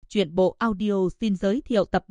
Truyện bộ audio xin giới thiệu tập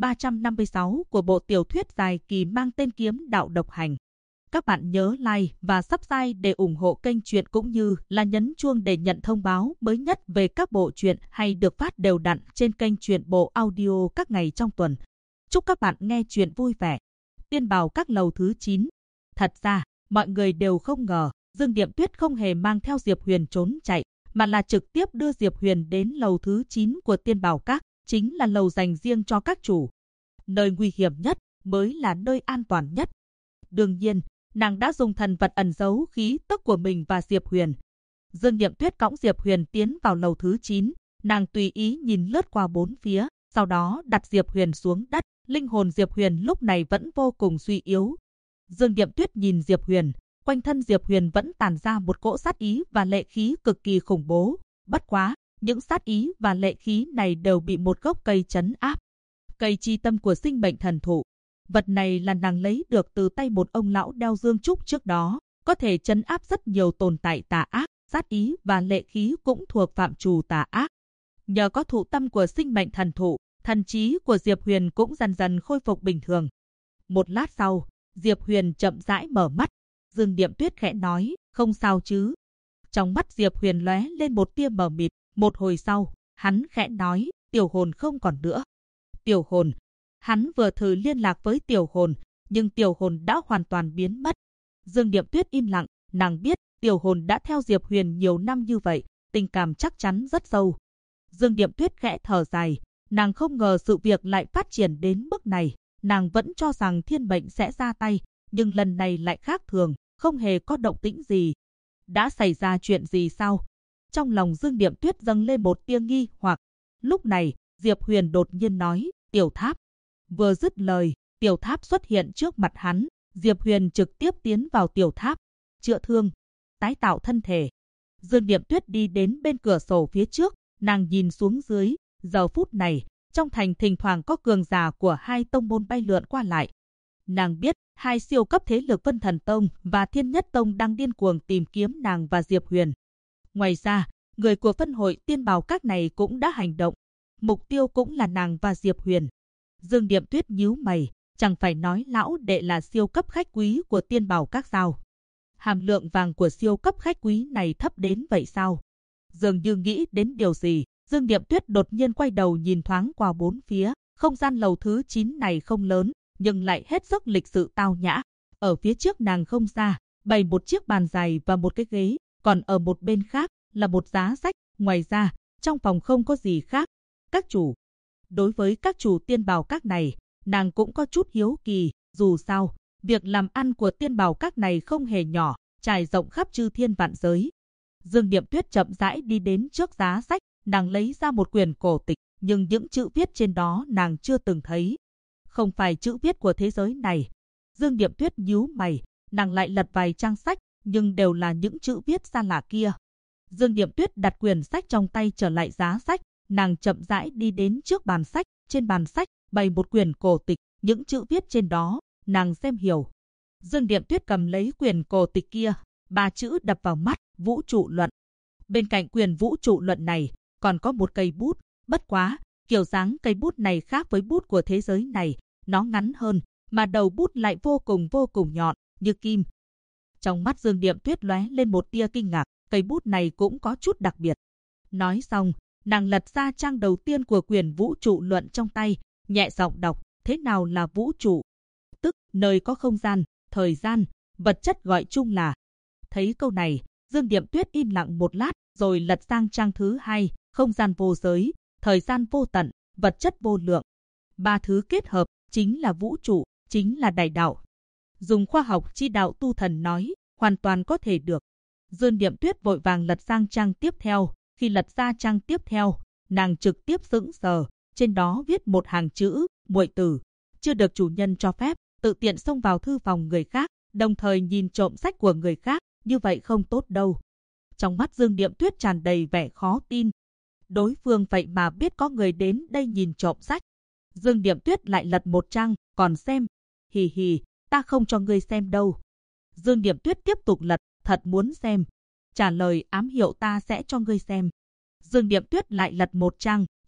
356 của bộ tiểu thuyết dài kỳ mang tên Kiếm Đạo Độc Hành. Các bạn nhớ like và subscribe để ủng hộ kênh truyện cũng như là nhấn chuông để nhận thông báo mới nhất về các bộ truyện hay được phát đều đặn trên kênh truyện bộ audio các ngày trong tuần. Chúc các bạn nghe truyện vui vẻ. Tiên Bào Các lầu thứ 9. Thật ra, mọi người đều không ngờ Dương Điệm Tuyết không hề mang theo Diệp Huyền trốn chạy, mà là trực tiếp đưa Diệp Huyền đến lầu thứ 9 của Tiên Bào Các, chính là lầu dành riêng cho các chủ. Nơi nguy hiểm nhất mới là nơi an toàn nhất. Đương nhiên, nàng đã dùng thần vật ẩn giấu khí tức của mình và Diệp Huyền. Dương Điệm Tuyết cõng Diệp Huyền tiến vào lầu thứ 9, nàng tùy ý nhìn lướt qua bốn phía, sau đó đặt Diệp Huyền xuống đất. Linh hồn Diệp Huyền lúc này vẫn vô cùng suy yếu. Dương Điệm Tuyết nhìn Diệp Huyền, quanh thân Diệp Huyền vẫn tản ra một cỗ sát ý và lệ khí cực kỳ khủng bố. Bất quá, những sát ý và lệ khí này đều bị một gốc cây trấn áp. Cây chi tâm của sinh mệnh thần thụ. Vật này là nàng lấy được từ tay một ông lão đeo dương trúc trước đó, có thể trấn áp rất nhiều tồn tại tà ác, sát ý và lệ khí cũng thuộc phạm trù tà ác. Nhờ có thụ tâm của sinh mệnh thần thụ, thần trí của Diệp Huyền cũng dần dần khôi phục bình thường. Một lát sau, Diệp Huyền chậm rãi mở mắt. Dương Điệm Tuyết khẽ nói, không sao chứ. Trong mắt Diệp Huyền lóe lên một tia mờ mịt. Một hồi sau, hắn khẽ nói, tiểu hồn không còn nữa. Tiểu hồn. Hắn vừa thử liên lạc với tiểu hồn, nhưng tiểu hồn đã hoàn toàn biến mất. Dương Điệm Tuyết im lặng, nàng biết tiểu hồn đã theo Diệp Huyền nhiều năm như vậy, tình cảm chắc chắn rất sâu. Dương Điệm Tuyết khẽ thở dài, nàng không ngờ sự việc lại phát triển đến mức này. Nàng vẫn cho rằng thiên mệnh sẽ ra tay, nhưng lần này lại khác thường, không hề có động tĩnh gì. Đã xảy ra chuyện gì sao? Trong lòng Dương Điệm Tuyết dâng lên một tia nghi hoặc. Lúc này, Diệp Huyền đột nhiên nói, tiểu tháp. Vừa dứt lời, tiểu tháp xuất hiện trước mặt hắn. Diệp Huyền trực tiếp tiến vào tiểu tháp, chữa thương, tái tạo thân thể. Dương Điệm Tuyết đi đến bên cửa sổ phía trước, nàng nhìn xuống dưới. Giờ phút này, trong thành thỉnh thoảng có cường giả của hai tông môn bay lượn qua lại. Nàng biết hai siêu cấp thế lực Vân Thần Tông và Thiên Nhất Tông đang điên cuồng tìm kiếm nàng và Diệp Huyền. Ngoài ra, người của phân hội Tiên Bào Các này cũng đã hành động. Mục tiêu cũng là nàng và Diệp Huyền. Dương Điệm Tuyết nhíu mày, chẳng phải nói lão đệ là siêu cấp khách quý của Tiên Bào Các sao? Hàm lượng vàng của siêu cấp khách quý này thấp đến vậy sao? Dường như nghĩ đến điều gì, Dương Điệm Tuyết đột nhiên quay đầu nhìn thoáng qua bốn phía. Không gian lầu thứ 9 này không lớn, nhưng lại hết sức lịch sự tao nhã. Ở phía trước nàng không xa, bày một chiếc bàn dài và một cái ghế, còn ở một bên khác là một giá sách. Ngoài ra, trong phòng không có gì khác. Các chủ. Đối với các chủ Tiên Bào Các này, nàng cũng có chút hiếu kỳ. Dù sao, việc làm ăn của Tiên Bào Các này không hề nhỏ, trải rộng khắp chư thiên vạn giới. Dương Điệm Tuyết chậm rãi đi đến trước giá sách, nàng lấy ra một quyển cổ tịch, nhưng những chữ viết trên đó nàng chưa từng thấy. Không phải chữ viết của thế giới này. Dương Điệm Tuyết nhíu mày, nàng lại lật vài trang sách, nhưng đều là những chữ viết xa lạ kia. Dương Điệm Tuyết đặt quyển sách trong tay trở lại giá sách, nàng chậm rãi đi đến trước bàn sách, trên bàn sách bày một quyển cổ tịch, những chữ viết trên đó, nàng xem hiểu. Dương Điệm Tuyết cầm lấy quyển cổ tịch kia, ba chữ đập vào mắt, vũ trụ luận. Bên cạnh quyển vũ trụ luận này, còn có một cây bút, bất quá, kiểu dáng cây bút này khác với bút của thế giới này, nó ngắn hơn, mà đầu bút lại vô cùng nhọn, như kim. Trong mắt Dương Điệm Tuyết lóe lên một tia kinh ngạc, cây bút này cũng có chút đặc biệt. Nói xong, nàng lật ra trang đầu tiên của quyển vũ trụ luận trong tay, nhẹ giọng đọc, thế nào là vũ trụ? Tức, nơi có không gian, thời gian, vật chất gọi chung là. Thấy câu này, Dương Điệm Tuyết im lặng một lát, rồi lật sang trang thứ hai, không gian vô giới, thời gian vô tận, vật chất vô lượng. Ba thứ kết hợp, chính là vũ trụ, chính là đại đạo. Dùng khoa học chi đạo tu thần nói, hoàn toàn có thể được. Dương Điệm Tuyết vội vàng lật sang trang tiếp theo, khi lật ra trang tiếp theo, nàng trực tiếp sững sờ, trên đó viết một hàng chữ, muội tử, chưa được chủ nhân cho phép, tự tiện xông vào thư phòng người khác, đồng thời nhìn trộm sách của người khác, như vậy không tốt đâu. Trong mắt Dương Điệm Tuyết tràn đầy vẻ khó tin. Đối phương vậy mà biết có người đến đây nhìn trộm sách. Dương Điệm Tuyết lại lật một trang, còn xem. Hì hì, ta không cho ngươi xem đâu. Dương Điệm Tuyết tiếp tục lật, thật muốn xem. Trả lời ám hiệu ta sẽ cho ngươi xem. Dương Điệm Tuyết lại lật một trang,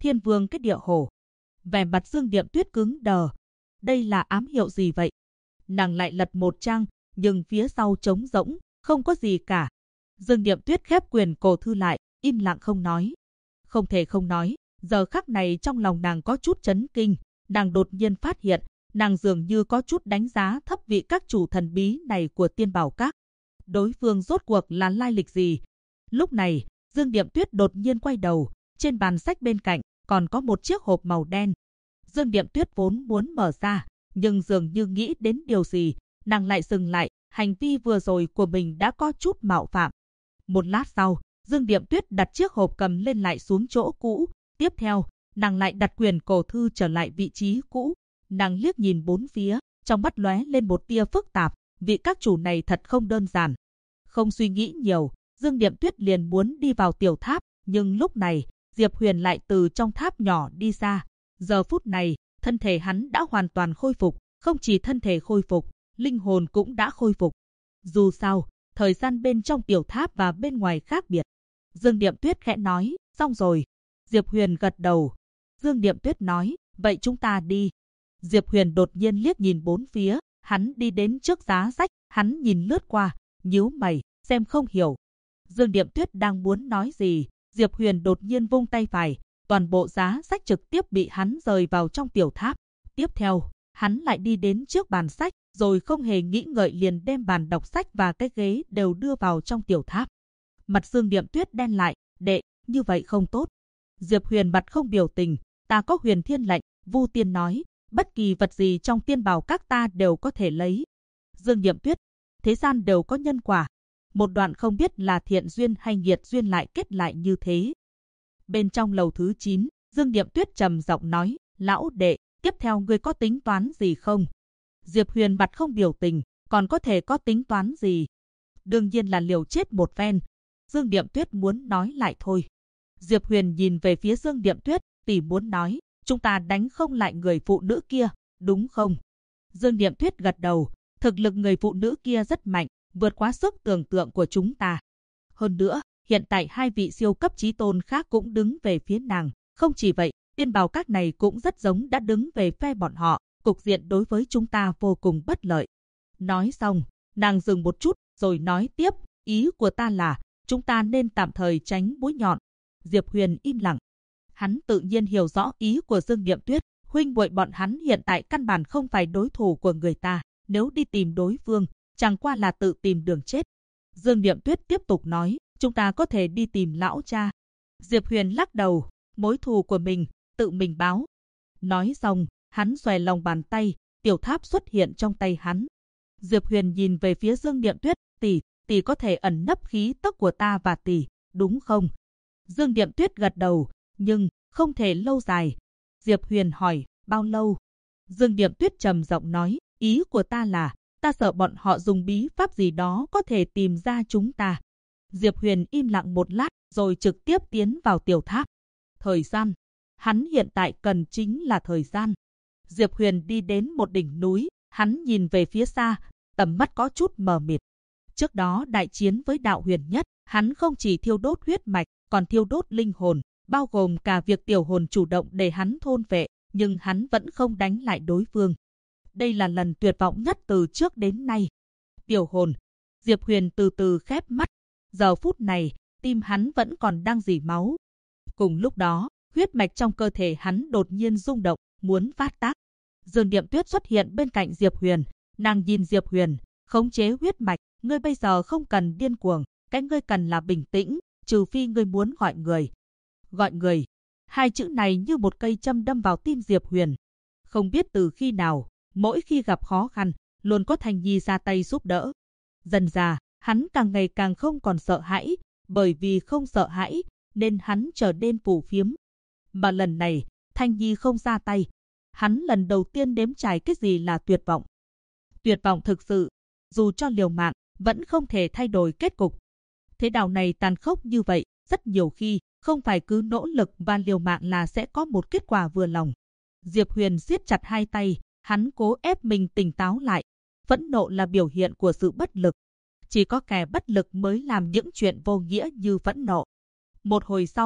Thiên Vương cái địa hồ. Vẻ mặt Dương Điệm Tuyết cứng đờ. Đây là ám hiệu gì vậy? Nàng lại lật một trang, nhưng phía sau trống rỗng, không có gì cả. Dương Điệm Tuyết khép quyền cổ thư lại, im lặng không nói. Không thể không nói, giờ khắc này trong lòng nàng có chút chấn kinh. Nàng đột nhiên phát hiện, nàng dường như có chút đánh giá thấp vị các chủ thần bí này của Tiên Bảo Các. Đối phương rốt cuộc là lai lịch gì? Lúc này, Dương Điệm Tuyết đột nhiên quay đầu, trên bàn sách bên cạnh còn có một chiếc hộp màu đen. Dương Điệm Tuyết vốn muốn mở ra, nhưng dường như nghĩ đến điều gì, nàng lại dừng lại, hành vi vừa rồi của mình đã có chút mạo phạm. Một lát sau, Dương Điệm Tuyết đặt chiếc hộp cầm lên lại xuống chỗ cũ, tiếp theo, nàng lại đặt quyển cổ thư trở lại vị trí cũ. Nàng liếc nhìn bốn phía, trong mắt lóe lên một tia phức tạp, vị các chủ này thật không đơn giản. Không suy nghĩ nhiều, Dương Điệm Tuyết liền muốn đi vào tiểu tháp, nhưng lúc này, Diệp Huyền lại từ trong tháp nhỏ đi ra. Giờ phút này, thân thể hắn đã hoàn toàn khôi phục, không chỉ thân thể khôi phục, linh hồn cũng đã khôi phục. Dù sao, thời gian bên trong tiểu tháp và bên ngoài khác biệt. Dương Điệm Tuyết khẽ nói, xong rồi. Diệp Huyền gật đầu. Dương Điệm Tuyết nói, vậy chúng ta đi. Diệp Huyền đột nhiên liếc nhìn bốn phía, hắn đi đến trước giá sách, hắn nhìn lướt qua, nhíu mày, xem không hiểu. Dương Điệm Tuyết đang muốn nói gì, Diệp Huyền đột nhiên vung tay phải, toàn bộ giá sách trực tiếp bị hắn rời vào trong tiểu tháp. Tiếp theo, hắn lại đi đến trước bàn sách, rồi không hề nghĩ ngợi liền đem bàn đọc sách và cái ghế đều đưa vào trong tiểu tháp. Mặt Dương Điệm Tuyết đen lại, đệ, như vậy không tốt. Diệp Huyền mặt không biểu tình, ta có huyền thiên lệnh, Vu Tiên nói, bất kỳ vật gì trong Tiên Bảo Các ta đều có thể lấy. Dương Điệm Tuyết, thế gian đều có nhân quả. Một đoạn không biết là thiện duyên hay nghiệt duyên lại kết lại như thế. Bên trong lầu thứ 9, Dương Điệm Tuyết trầm giọng nói, lão đệ, tiếp theo ngươi có tính toán gì không? Diệp Huyền mặt không biểu tình, còn có thể có tính toán gì? Đương nhiên là liều chết một phen. Dương Điệm Tuyết muốn nói lại thôi. Diệp Huyền nhìn về phía Dương Điệm Tuyết, tỷ muốn nói, chúng ta đánh không lại người phụ nữ kia, đúng không? Dương Điệm Tuyết gật đầu, thực lực người phụ nữ kia rất mạnh, vượt quá sức tưởng tượng của chúng ta. Hơn nữa, hiện tại hai vị siêu cấp chí tôn khác cũng đứng về phía nàng. Không chỉ vậy, Tiên Bảo Các này cũng rất giống đã đứng về phe bọn họ, cục diện đối với chúng ta vô cùng bất lợi. Nói xong, nàng dừng một chút, rồi nói tiếp, ý của ta là, chúng ta nên tạm thời tránh mũi nhọn. Diệp Huyền im lặng. Hắn tự nhiên hiểu rõ ý của Dương Điệm Tuyết, huynh muội bọn hắn hiện tại căn bản không phải đối thủ của người ta, nếu đi tìm đối phương, chẳng qua là tự tìm đường chết. Dương Điệm Tuyết tiếp tục nói, chúng ta có thể đi tìm lão cha. Diệp Huyền lắc đầu, mối thù của mình, tự mình báo. Nói xong, hắn xòe lòng bàn tay, tiểu tháp xuất hiện trong tay hắn. Diệp Huyền nhìn về phía Dương Điệm Tuyết, tỷ có thể ẩn nấp khí tức của ta và tỷ, đúng không? Dương Điệm Tuyết gật đầu, nhưng không thể lâu dài. Diệp Huyền hỏi, bao lâu? Dương Điệm Tuyết trầm giọng nói, ý của ta là, ta sợ bọn họ dùng bí pháp gì đó có thể tìm ra chúng ta. Diệp Huyền im lặng một lát, rồi trực tiếp tiến vào tiểu tháp. Thời gian. Hắn hiện tại cần chính là thời gian. Diệp Huyền đi đến một đỉnh núi, hắn nhìn về phía xa, tầm mắt có chút mờ mịt. Trước đó đại chiến với Đạo Huyền Nhất, hắn không chỉ thiêu đốt huyết mạch, còn thiêu đốt linh hồn, bao gồm cả việc tiểu hồn chủ động để hắn thôn vệ, nhưng hắn vẫn không đánh lại đối phương. Đây là lần tuyệt vọng nhất từ trước đến nay. Tiểu hồn. Diệp Huyền từ từ khép mắt. Giờ phút này, tim hắn vẫn còn đang rỉ máu. Cùng lúc đó, huyết mạch trong cơ thể hắn đột nhiên rung động, muốn phát tác. Dương Điệm Tuyết xuất hiện bên cạnh Diệp Huyền. Nàng nhìn Diệp Huyền, khống chế huyết mạch. Ngươi bây giờ không cần điên cuồng, cái ngươi cần là bình tĩnh, trừ phi ngươi muốn gọi người. Gọi người. Hai chữ này như một cây châm đâm vào tim Diệp Huyền. Không biết từ khi nào, mỗi khi gặp khó khăn, luôn có Thanh Nhi ra tay giúp đỡ. Dần dà, hắn càng ngày càng không còn sợ hãi, bởi vì không sợ hãi, nên hắn trở nên phù phiếm. Mà lần này, Thanh Nhi không ra tay. Hắn lần đầu tiên nếm trải cái gì là tuyệt vọng. Tuyệt vọng thực sự, dù cho liều mạng, vẫn không thể thay đổi kết cục. Thế đạo này tàn khốc như vậy, rất nhiều khi, không phải cứ nỗ lực và liều mạng là sẽ có một kết quả vừa lòng. Diệp Huyền siết chặt hai tay, hắn cố ép mình tỉnh táo lại. Phẫn nộ là biểu hiện của sự bất lực. Chỉ có kẻ bất lực mới làm những chuyện vô nghĩa như phẫn nộ. Một hồi sau,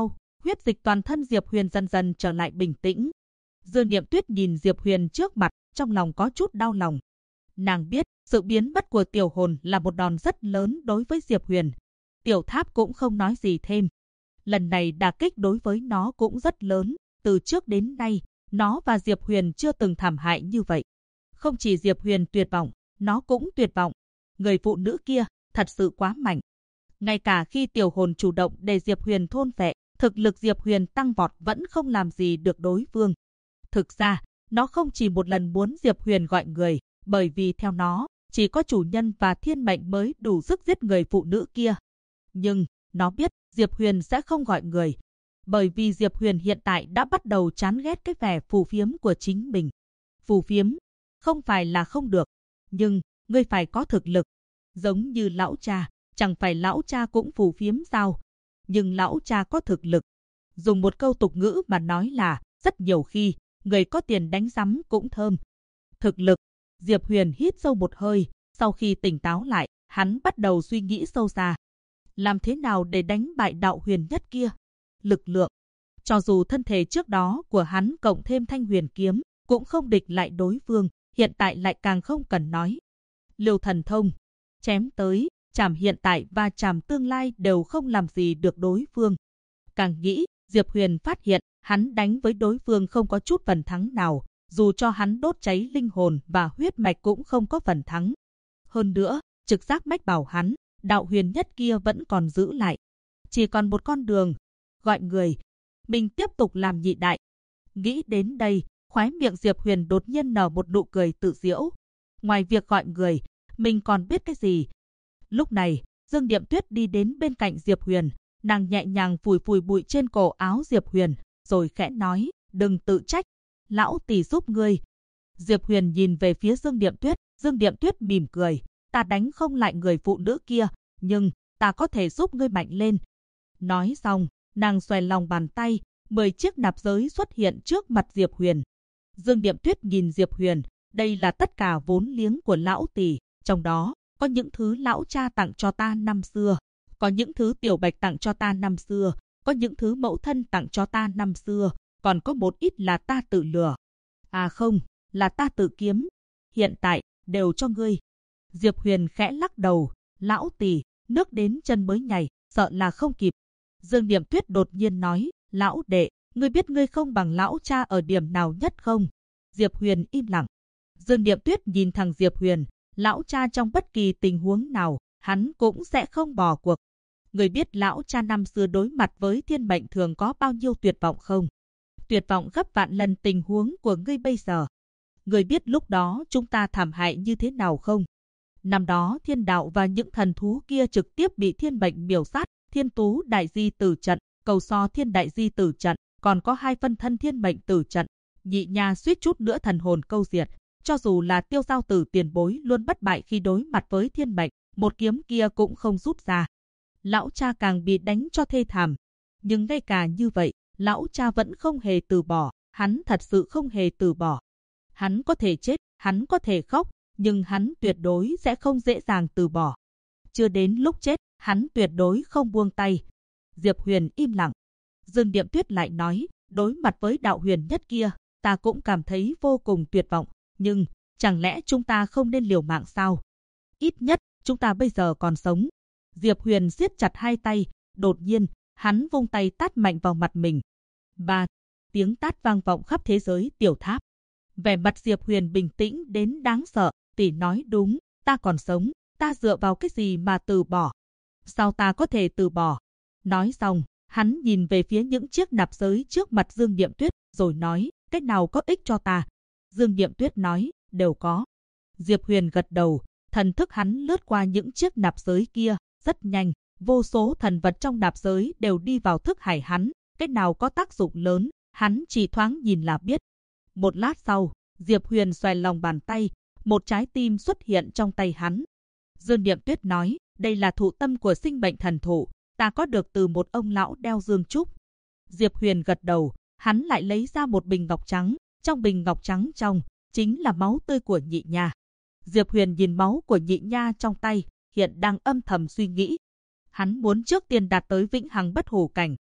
huyết dịch toàn thân Diệp Huyền dần dần trở lại bình tĩnh. Dương Niệm Tuyết nhìn Diệp Huyền trước mặt, trong lòng có chút đau lòng. Nàng biết, sự biến mất của tiểu hồn là một đòn rất lớn đối với Diệp Huyền. Tiểu Tháp cũng không nói gì thêm. Lần này đả kích đối với nó cũng rất lớn, từ trước đến nay, nó và Diệp Huyền chưa từng thảm hại như vậy. Không chỉ Diệp Huyền tuyệt vọng, nó cũng tuyệt vọng. Người phụ nữ kia, thật sự quá mạnh. Ngay cả khi tiểu hồn chủ động để Diệp Huyền thôn phệ, thực lực Diệp Huyền tăng vọt vẫn không làm gì được đối phương. Thực ra, nó không chỉ một lần muốn Diệp Huyền gọi người, bởi vì theo nó, chỉ có chủ nhân và thiên mệnh mới đủ sức giết người phụ nữ kia. Nhưng, nó biết Diệp Huyền sẽ không gọi người, bởi vì Diệp Huyền hiện tại đã bắt đầu chán ghét cái vẻ phù phiếm của chính mình. Phù phiếm, không phải là không được, nhưng, ngươi phải có thực lực. Giống như lão cha, chẳng phải lão cha cũng phù phiếm sao? Nhưng lão cha có thực lực. Dùng một câu tục ngữ mà nói là, rất nhiều khi, người có tiền đánh rắm cũng thơm. Thực lực. Diệp Huyền hít sâu một hơi, sau khi tỉnh táo lại, hắn bắt đầu suy nghĩ sâu xa. Làm thế nào để đánh bại đạo huyền nhất kia? Lực lượng. Cho dù thân thể trước đó của hắn cộng thêm thanh huyền kiếm, cũng không địch lại đối phương, hiện tại lại càng không cần nói. Liêu thần thông, chém tới, chảm hiện tại và chảm tương lai đều không làm gì được đối phương. Càng nghĩ, Diệp Huyền phát hiện, hắn đánh với đối phương không có chút phần thắng nào, dù cho hắn đốt cháy linh hồn và huyết mạch cũng không có phần thắng. Hơn nữa, trực giác mách bảo hắn, đạo huyền nhất kia vẫn còn giữ lại. Chỉ còn một con đường, gọi người. Mình tiếp tục làm nhị đại. Nghĩ đến đây, khóe miệng Diệp Huyền đột nhiên nở một nụ cười tự giễu. Ngoài việc gọi người, mình còn biết cái gì? Lúc này, Dương Niệm Tuyết đi đến bên cạnh Diệp Huyền, nàng nhẹ nhàng phủi phủi bụi trên cổ áo Diệp Huyền, rồi khẽ nói, đừng tự trách, lão tỷ giúp ngươi. Diệp Huyền nhìn về phía Dương Niệm Tuyết mỉm cười, ta đánh không lại người phụ nữ kia, nhưng ta có thể giúp ngươi mạnh lên. Nói xong, nàng xòe lòng bàn tay, 10 chiếc nạp giới xuất hiện trước mặt Diệp Huyền. Dương Niệm Tuyết nhìn Diệp Huyền, đây là tất cả vốn liếng của lão tỷ, trong đó có những thứ lão cha tặng cho ta năm xưa, có những thứ tiểu bạch tặng cho ta năm xưa, có những thứ mẫu thân tặng cho ta năm xưa, còn có một ít là ta tự lừa. À không, là ta tự kiếm. Hiện tại, đều cho ngươi. Diệp Huyền khẽ lắc đầu, lão tỷ, nước đến chân mới nhảy, sợ là không kịp. Dương Niệm Tuyết đột nhiên nói, lão đệ, ngươi biết ngươi không bằng lão cha ở điểm nào nhất không? Diệp Huyền im lặng. Dương Niệm Tuyết nhìn thẳng Diệp Huyền, lão cha trong bất kỳ tình huống nào, hắn cũng sẽ không bỏ cuộc. Ngươi biết lão cha năm xưa đối mặt với thiên mệnh thường có bao nhiêu tuyệt vọng không? Tuyệt vọng gấp vạn lần tình huống của ngươi bây giờ. Ngươi biết lúc đó chúng ta thảm hại như thế nào không? Năm đó thiên đạo và những thần thú kia trực tiếp bị thiên mệnh miểu sát, thiên tú đại di tử trận, cầu so thiên đại di tử trận, còn có 2 phân thân thiên mệnh tử trận. Nhị nha suýt chút nữa thần hồn câu diệt. Cho dù là Tiêu Giao Tử tiền bối luôn bất bại khi đối mặt với thiên mệnh, một kiếm kia cũng không rút ra. Lão cha càng bị đánh cho thê thảm. Nhưng ngay cả như vậy, lão cha vẫn không hề từ bỏ, hắn thật sự không hề từ bỏ. Hắn có thể chết, hắn có thể khóc, nhưng hắn tuyệt đối sẽ không dễ dàng từ bỏ. Chưa đến lúc chết, hắn tuyệt đối không buông tay. Diệp Huyền im lặng. Dương Niệm Tuyết lại nói, đối mặt với đạo huyền nhất kia, ta cũng cảm thấy vô cùng tuyệt vọng. Nhưng, chẳng lẽ chúng ta không nên liều mạng sao? Ít nhất, chúng ta bây giờ còn sống. Diệp Huyền siết chặt hai tay, đột nhiên, hắn vung tay tát mạnh vào mặt mình. Ba, tiếng tát vang vọng khắp thế giới tiểu tháp. Vẻ mặt Diệp Huyền bình tĩnh đến đáng sợ, tỷ nói đúng, ta còn sống, ta dựa vào cái gì mà từ bỏ? Sao ta có thể từ bỏ? Nói xong, hắn nhìn về phía những chiếc nạp giới trước mặt Dương Niệm Tuyết, rồi nói, cách nào có ích cho ta? Dương Niệm Tuyết nói, đều có. Diệp Huyền gật đầu, thần thức hắn lướt qua những chiếc nạp giới kia, rất nhanh, vô số thần vật trong nạp giới đều đi vào thức hải hắn, cách nào có tác dụng lớn, hắn chỉ thoáng nhìn là biết. Một lát sau, Diệp Huyền xoay lòng bàn tay, một trái tim xuất hiện trong tay hắn. Dương Niệm Tuyết nói, đây là thụ tâm của sinh mệnh thần thụ, ta có được từ một ông lão đeo dương trúc. Diệp Huyền gật đầu, hắn lại lấy ra một bình ngọc trắng, trong bình ngọc trắng trong, chính là máu tươi của nhị nha. Diệp Huyền nhìn máu của nhị nha trong tay, hiện đang âm thầm suy nghĩ. Hắn muốn trước tiên đạt tới vĩnh hằng bất hủ cảnh,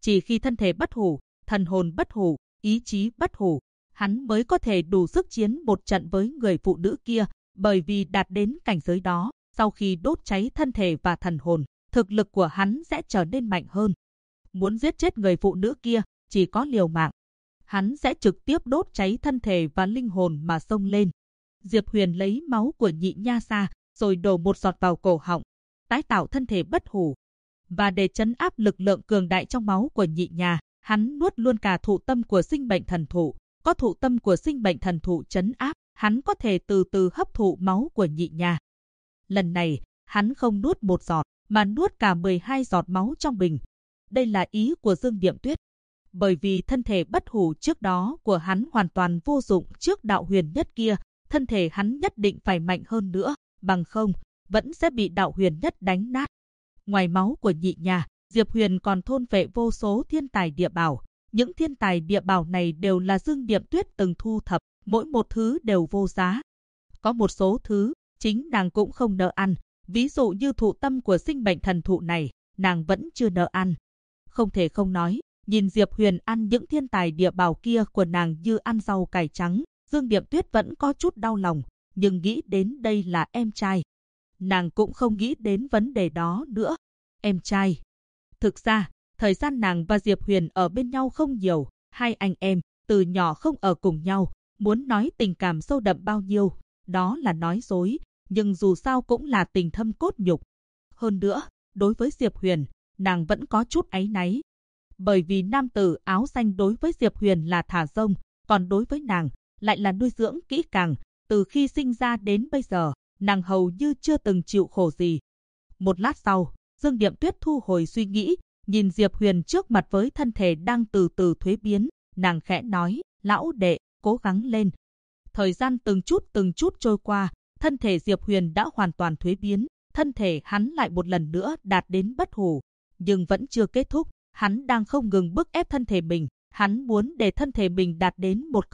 Chỉ khi thân thể bất hủ, thần hồn bất hủ, ý chí bất hủ, hắn mới có thể đủ sức chiến một trận với người phụ nữ kia, bởi vì đạt đến cảnh giới đó, sau khi đốt cháy thân thể và thần hồn, thực lực của hắn sẽ trở nên mạnh hơn. Muốn giết chết người phụ nữ kia, chỉ có liều mạng. Hắn sẽ trực tiếp đốt cháy thân thể và linh hồn mà xông lên. Diệp Huyền lấy máu của Nhị Nha ra, rồi đổ một giọt vào cổ họng, tái tạo thân thể bất hủ. Và để trấn áp lực lượng cường đại trong máu của Nhị Nha, hắn nuốt luôn cả thụ tâm của sinh mệnh thần thụ. Có thụ tâm của sinh mệnh thần thụ trấn áp, hắn có thể từ từ hấp thụ máu của Nhị Nha. Lần này, hắn không nuốt một giọt, mà nuốt cả 12 giọt máu trong bình. Đây là ý của Dương Điệm Tuyết. Bởi vì thân thể bất hủ trước đó của hắn hoàn toàn vô dụng trước đạo huyền nhất kia, thân thể hắn nhất định phải mạnh hơn nữa, bằng không, vẫn sẽ bị đạo huyền nhất đánh nát. Ngoài máu của Nhị Nha, Diệp Huyền còn thôn phệ vô số thiên tài địa bảo. Những thiên tài địa bảo này đều là Dương Điệm Tuyết từng thu thập, mỗi một thứ đều vô giá. Có một số thứ, chính nàng cũng không nỡ ăn, ví dụ như thụ tâm của sinh mệnh thần thụ này, nàng vẫn chưa nỡ ăn. Không thể không nói, nhìn Diệp Huyền ăn những thiên tài địa bảo kia của nàng như ăn rau cải trắng, Dương Điệm Tuyết vẫn có chút đau lòng, nhưng nghĩ đến đây là em trai. Nàng cũng không nghĩ đến vấn đề đó nữa. Em trai. Thực ra, thời gian nàng và Diệp Huyền ở bên nhau không nhiều, hai anh em, từ nhỏ không ở cùng nhau, muốn nói tình cảm sâu đậm bao nhiêu, đó là nói dối, nhưng dù sao cũng là tình thâm cốt nhục. Hơn nữa, đối với Diệp Huyền, nàng vẫn có chút áy náy. Bởi vì nam tử áo xanh đối với Diệp Huyền là thả rông, còn đối với nàng, lại là nuôi dưỡng kỹ càng, từ khi sinh ra đến bây giờ, nàng hầu như chưa từng chịu khổ gì. Một lát sau, Dương Điệm Tuyết thu hồi suy nghĩ, nhìn Diệp Huyền trước mặt với thân thể đang từ từ thuế biến, nàng khẽ nói, lão đệ, cố gắng lên. Thời gian từng chút trôi qua, thân thể Diệp Huyền đã hoàn toàn thuế biến, thân thể hắn lại một lần nữa đạt đến bất hủ, nhưng vẫn chưa kết thúc, hắn đang không ngừng bức ép thân thể mình, hắn muốn để thân thể mình đạt đến một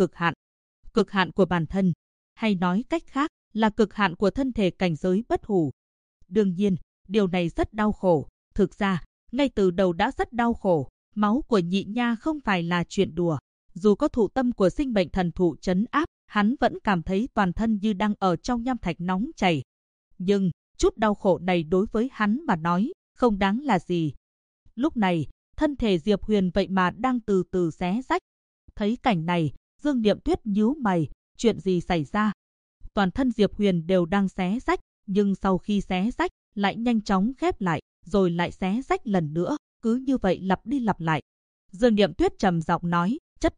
cực hạn của bản thân, hay nói cách khác là cực hạn của thân thể cảnh giới bất hủ. Đương nhiên, điều này rất đau khổ, thực ra, ngay từ đầu đã rất đau khổ, máu của Nhị Nha không phải là chuyện đùa, dù có thụ tâm của sinh mệnh thần thụ trấn áp, hắn vẫn cảm thấy toàn thân như đang ở trong nham thạch nóng chảy. Nhưng, chút đau khổ này đối với hắn mà nói, không đáng là gì. Lúc này, thân thể Diệp Huyền vậy mà đang từ từ xé rách. Thấy cảnh này, Dương Điệm Tuyết nhíu mày, chuyện gì xảy ra? Toàn thân Diệp Huyền đều đang xé rách, nhưng sau khi xé rách, lại nhanh chóng khép lại, rồi lại xé rách lần nữa, cứ như vậy lặp đi lặp lại. Dương Điệm Tuyết trầm giọng nói, chất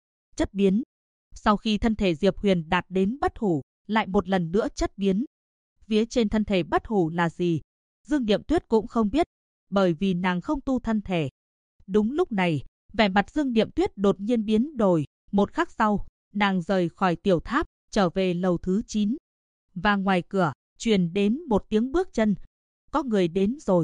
biến. Sau khi thân thể Diệp Huyền đạt đến bất hủ, lại một lần nữa chất biến. Phía trên thân thể bất hủ là gì? Dương Điệm Tuyết cũng không biết, bởi vì nàng không tu thân thể. Đúng lúc này, vẻ mặt Dương Điệm Tuyết đột nhiên biến đổi, một khắc sau, nàng rời khỏi tiểu tháp, trở về lầu thứ 9. Và ngoài cửa, truyền đến một tiếng bước chân. Có người đến rồi.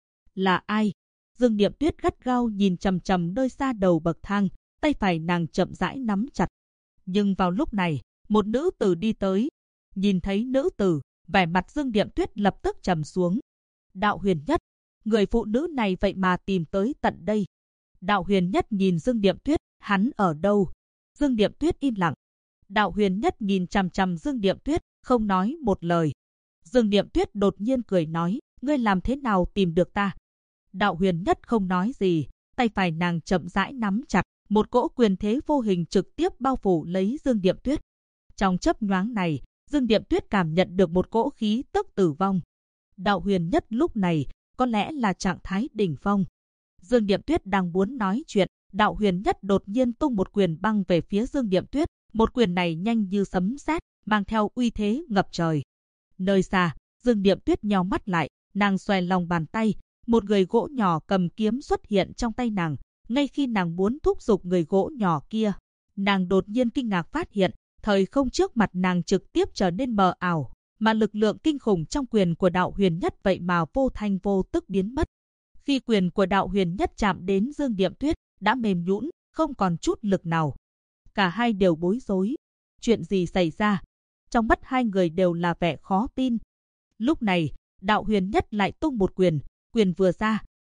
Là ai? Dương Điệm Tuyết gắt gao nhìn chằm chằm nơi xa đầu bậc thang, tay phải nàng chậm rãi nắm chặt. Nhưng vào lúc này, một nữ tử đi tới. Nhìn thấy nữ tử, vẻ mặt Dương Điệm Tuyết lập tức trầm xuống. Đạo Huyền Nhất, người phụ nữ này vậy mà tìm tới tận đây. Đạo Huyền Nhất nhìn Dương Điệm Tuyết, hắn ở đâu? Dương Điệm Tuyết im lặng. Đạo Huyền Nhất nhìn chằm chằm Dương Điệm Tuyết, không nói một lời. Dương Điệm Tuyết đột nhiên cười nói, ngươi làm thế nào tìm được ta? Đạo Huyền Nhất không nói gì, tay phải nàng chậm rãi nắm chặt, một cỗ quyền thế vô hình trực tiếp bao phủ lấy Dương Điệm Tuyết. Trong chớp nhoáng này, Dương Điệm Tuyết cảm nhận được một cỗ khí tức tử vong. Đạo Huyền Nhất lúc này có lẽ là trạng thái đỉnh phong. Dương Điệm Tuyết đang muốn nói chuyện, Đạo Huyền Nhất đột nhiên tung một quyền băng về phía Dương Điệm Tuyết. Một quyền này nhanh như sấm sét, mang theo uy thế ngập trời. Nơi xa, Dương Điệm Tuyết nheo mắt lại, nàng xòe lòng bàn tay, một người gỗ nhỏ cầm kiếm xuất hiện trong tay nàng. Ngay khi nàng muốn thúc giục người gỗ nhỏ kia, nàng đột nhiên kinh ngạc phát hiện, thời không trước mặt nàng trực tiếp trở nên mờ ảo, mà lực lượng kinh khủng trong quyền của Đạo Huyền Nhất vậy mà vô thanh vô tức biến mất. Khi quyền của Đạo Huyền Nhất chạm đến Dương Điệm Tuyết, đã mềm nhũn, không còn chút lực nào. Cả hai đều bối rối. Chuyện gì xảy ra? Trong mắt hai người đều là vẻ khó tin. Lúc này, Đạo Huyền Nhất lại tung một quyền, quyền vừa ra,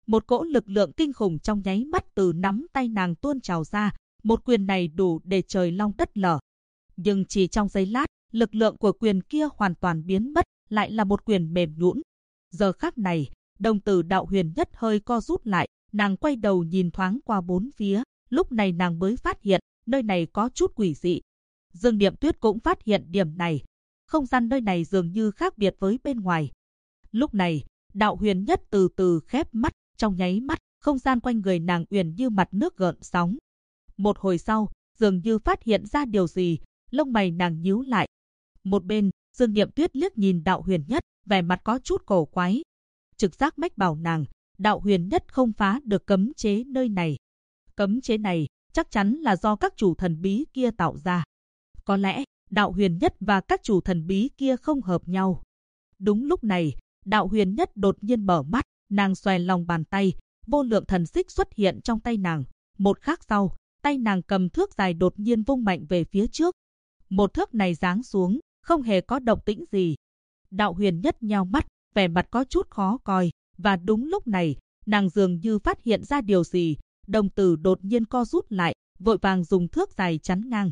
Một cỗ lực lượng kinh khủng trong nháy mắt từ nắm tay nàng tuôn trào ra, một quyền này đủ để trời long đất lở. Nhưng chỉ trong giây lát, lực lượng của quyền kia hoàn toàn biến mất, lại là một quyền mềm nhũn. Giờ khắc này, đồng tử Đạo Huyền Nhất hơi co rút lại, nàng quay đầu nhìn thoáng qua bốn phía, lúc này nàng mới phát hiện, nơi này có chút quỷ dị. Dương Niệm Tuyết cũng phát hiện điểm này, không gian nơi này dường như khác biệt với bên ngoài. Lúc này, Đạo Huyền Nhất từ từ khép mắt, trong nháy mắt, không gian quanh người nàng uyển như mặt nước gợn sóng. Một hồi sau, dường như phát hiện ra điều gì, lông mày nàng nhíu lại. Một bên, Dương Niệm Tuyết liếc nhìn Đạo Huyền Nhất, vẻ mặt có chút cổ quái. Trực giác mách bảo nàng, Đạo Huyền Nhất không phá được cấm chế nơi này. Cấm chế này chắc chắn là do các chủ thần bí kia tạo ra. Có lẽ, Đạo Huyền Nhất và các chủ thần bí kia không hợp nhau. Đúng lúc này, Đạo Huyền Nhất đột nhiên mở mắt, nàng xòe lòng bàn tay, vô lượng thần xích xuất hiện trong tay nàng. Một khắc sau, tay nàng cầm thước dài đột nhiên vung mạnh về phía trước. Một thước này giáng xuống, không hề có động tĩnh gì. Đạo Huyền Nhất nheo mắt, vẻ mặt có chút khó coi, và đúng lúc này, nàng dường như phát hiện ra điều gì, đồng tử đột nhiên co rút lại, vội vàng dùng thước dài chắn ngang.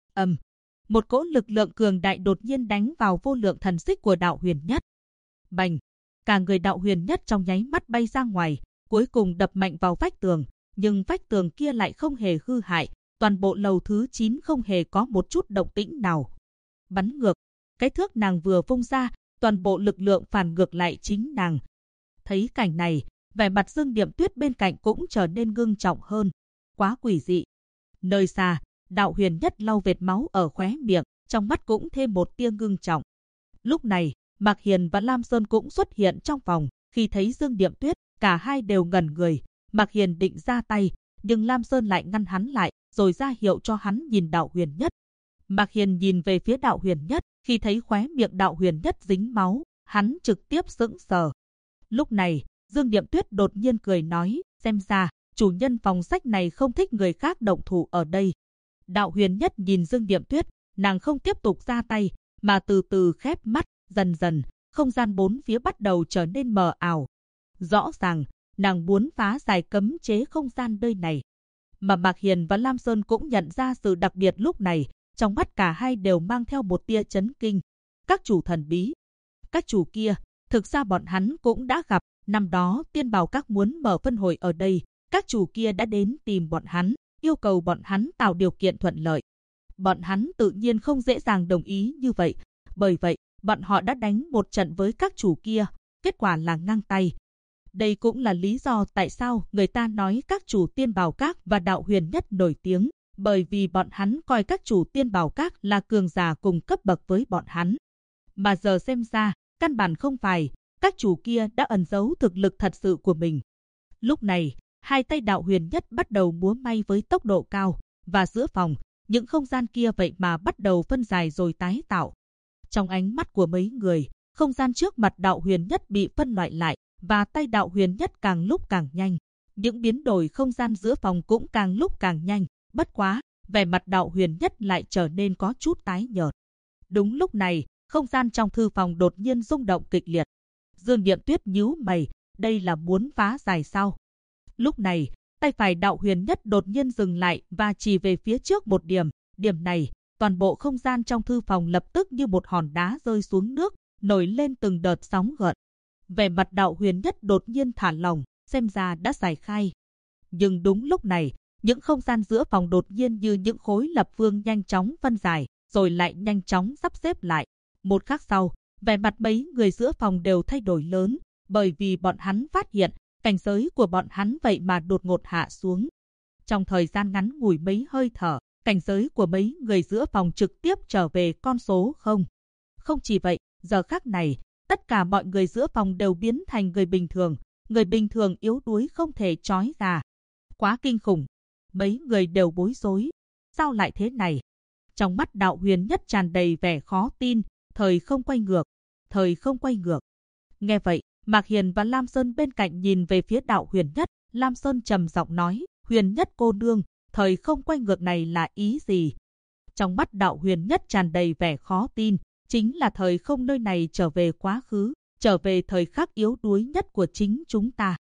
Một cỗ lực lượng cường đại đột nhiên đánh vào vô lượng thần xích của Đạo Huyền Nhất. Bành! Cả người Đạo Huyền Nhất trong nháy mắt bay ra ngoài, cuối cùng đập mạnh vào vách tường, nhưng vách tường kia lại không hề hư hại, toàn bộ lầu thứ 9 không hề có một chút động tĩnh nào. Bắn ngược, cái thước nàng vừa vung ra, toàn bộ lực lượng phản ngược lại chính nàng. Thấy cảnh này, vẻ mặt Dương Niệm Tuyết bên cạnh cũng trở nên ngưng trọng hơn. Quá quỷ dị. Nơi xa, Đạo Huyền Nhất lau vệt máu ở khóe miệng, trong mắt cũng thêm một tia ngưng trọng. Lúc này, Mạc Hiền và Lam Sơn cũng xuất hiện trong phòng, khi thấy Dương Niệm Tuyết, cả hai đều ngẩn người. Mạc Hiền định ra tay, nhưng Lam Sơn lại ngăn hắn lại, rồi ra hiệu cho hắn nhìn Đạo Huyền Nhất. Mạc Hiền nhìn về phía Đạo Huyền Nhất, khi thấy khóe miệng Đạo Huyền Nhất dính máu, hắn trực tiếp sững sờ. Lúc này, Dương Niệm Tuyết đột nhiên cười nói, xem ra, chủ nhân phòng sách này không thích người khác động thủ ở đây. Đạo Huyền Nhất nhìn Dương Niệm Tuyết, nàng không tiếp tục ra tay, mà từ từ khép mắt, dần dần, không gian bốn phía bắt đầu trở nên mờ ảo. Rõ ràng, nàng muốn phá giải cấm chế không gian nơi này. Mà Mạc Hiền và Lam Sơn cũng nhận ra sự đặc biệt lúc này, trong mắt cả hai đều mang theo một tia chấn kinh. Các chủ thần bí, các chủ kia, thực ra bọn hắn cũng đã gặp, năm đó Tiên Bảo Các muốn mở phân hội ở đây, các chủ kia đã đến tìm bọn hắn, yêu cầu bọn hắn tạo điều kiện thuận lợi. Bọn hắn tự nhiên không dễ dàng đồng ý như vậy, bởi vậy, bọn họ đã đánh một trận với các chủ kia, kết quả là ngang tay. Đây cũng là lý do tại sao người ta nói các chủ Tiên Bảo Các và Đạo Huyền Nhất nổi tiếng, bởi vì bọn hắn coi các chủ Tiên Bảo Các là cường giả cùng cấp bậc với bọn hắn. Mà giờ xem ra, căn bản không phải, các chủ kia đã ẩn giấu thực lực thật sự của mình. Lúc này, hai tay Đạo Huyền Nhất bắt đầu múa may với tốc độ cao, và giữa phòng, những không gian kia vậy mà bắt đầu phân giải rồi tái tạo. Trong ánh mắt của mấy người, không gian trước mặt Đạo Huyền Nhất bị phân loại lại, và tay Đạo Huyền Nhất càng lúc càng nhanh. Những biến đổi không gian giữa phòng cũng càng lúc càng nhanh, bất quá, vẻ mặt Đạo Huyền Nhất lại trở nên có chút tái nhợt. Đúng lúc này, không gian trong thư phòng đột nhiên rung động kịch liệt. Dương Niệm Tuyết nhíu mày, đây là muốn phá giải sao? Lúc này, tay phải Đạo Huyền Nhất đột nhiên dừng lại và chỉ về phía trước một điểm. Điểm này, toàn bộ không gian trong thư phòng lập tức như một hòn đá rơi xuống nước, nổi lên từng đợt sóng gợn. Vẻ mặt Đạo Huyền Nhất đột nhiên thả lỏng, xem ra đã giải khai. Nhưng đúng lúc này, những không gian giữa phòng đột nhiên như những khối lập phương nhanh chóng phân giải, rồi lại nhanh chóng sắp xếp lại. Một khắc sau, vẻ mặt mấy người giữa phòng đều thay đổi lớn, bởi vì bọn hắn phát hiện, cảnh giới của bọn hắn vậy mà đột ngột hạ xuống. Trong thời gian ngắn ngủi mấy hơi thở, cảnh giới của mấy người giữa phòng trực tiếp trở về con số 0. Không chỉ vậy, giờ khắc này, tất cả mọi người giữa phòng đều biến thành người bình thường yếu đuối không thể trói gà. Quá kinh khủng, mấy người đều bối rối. Sao lại thế này? Trong mắt Đạo Huyền Nhất tràn đầy vẻ khó tin, thời không quay ngược. Nghe vậy, Mạc Hiền và Lam Sơn bên cạnh nhìn về phía Đạo Huyền Nhất, Lam Sơn trầm giọng nói, Huyền Nhất cô nương, thời không quay ngược này là ý gì? Trong mắt Đạo Huyền Nhất tràn đầy vẻ khó tin, chính là thời không nơi này trở về quá khứ, trở về thời khắc yếu đuối nhất của chính chúng ta.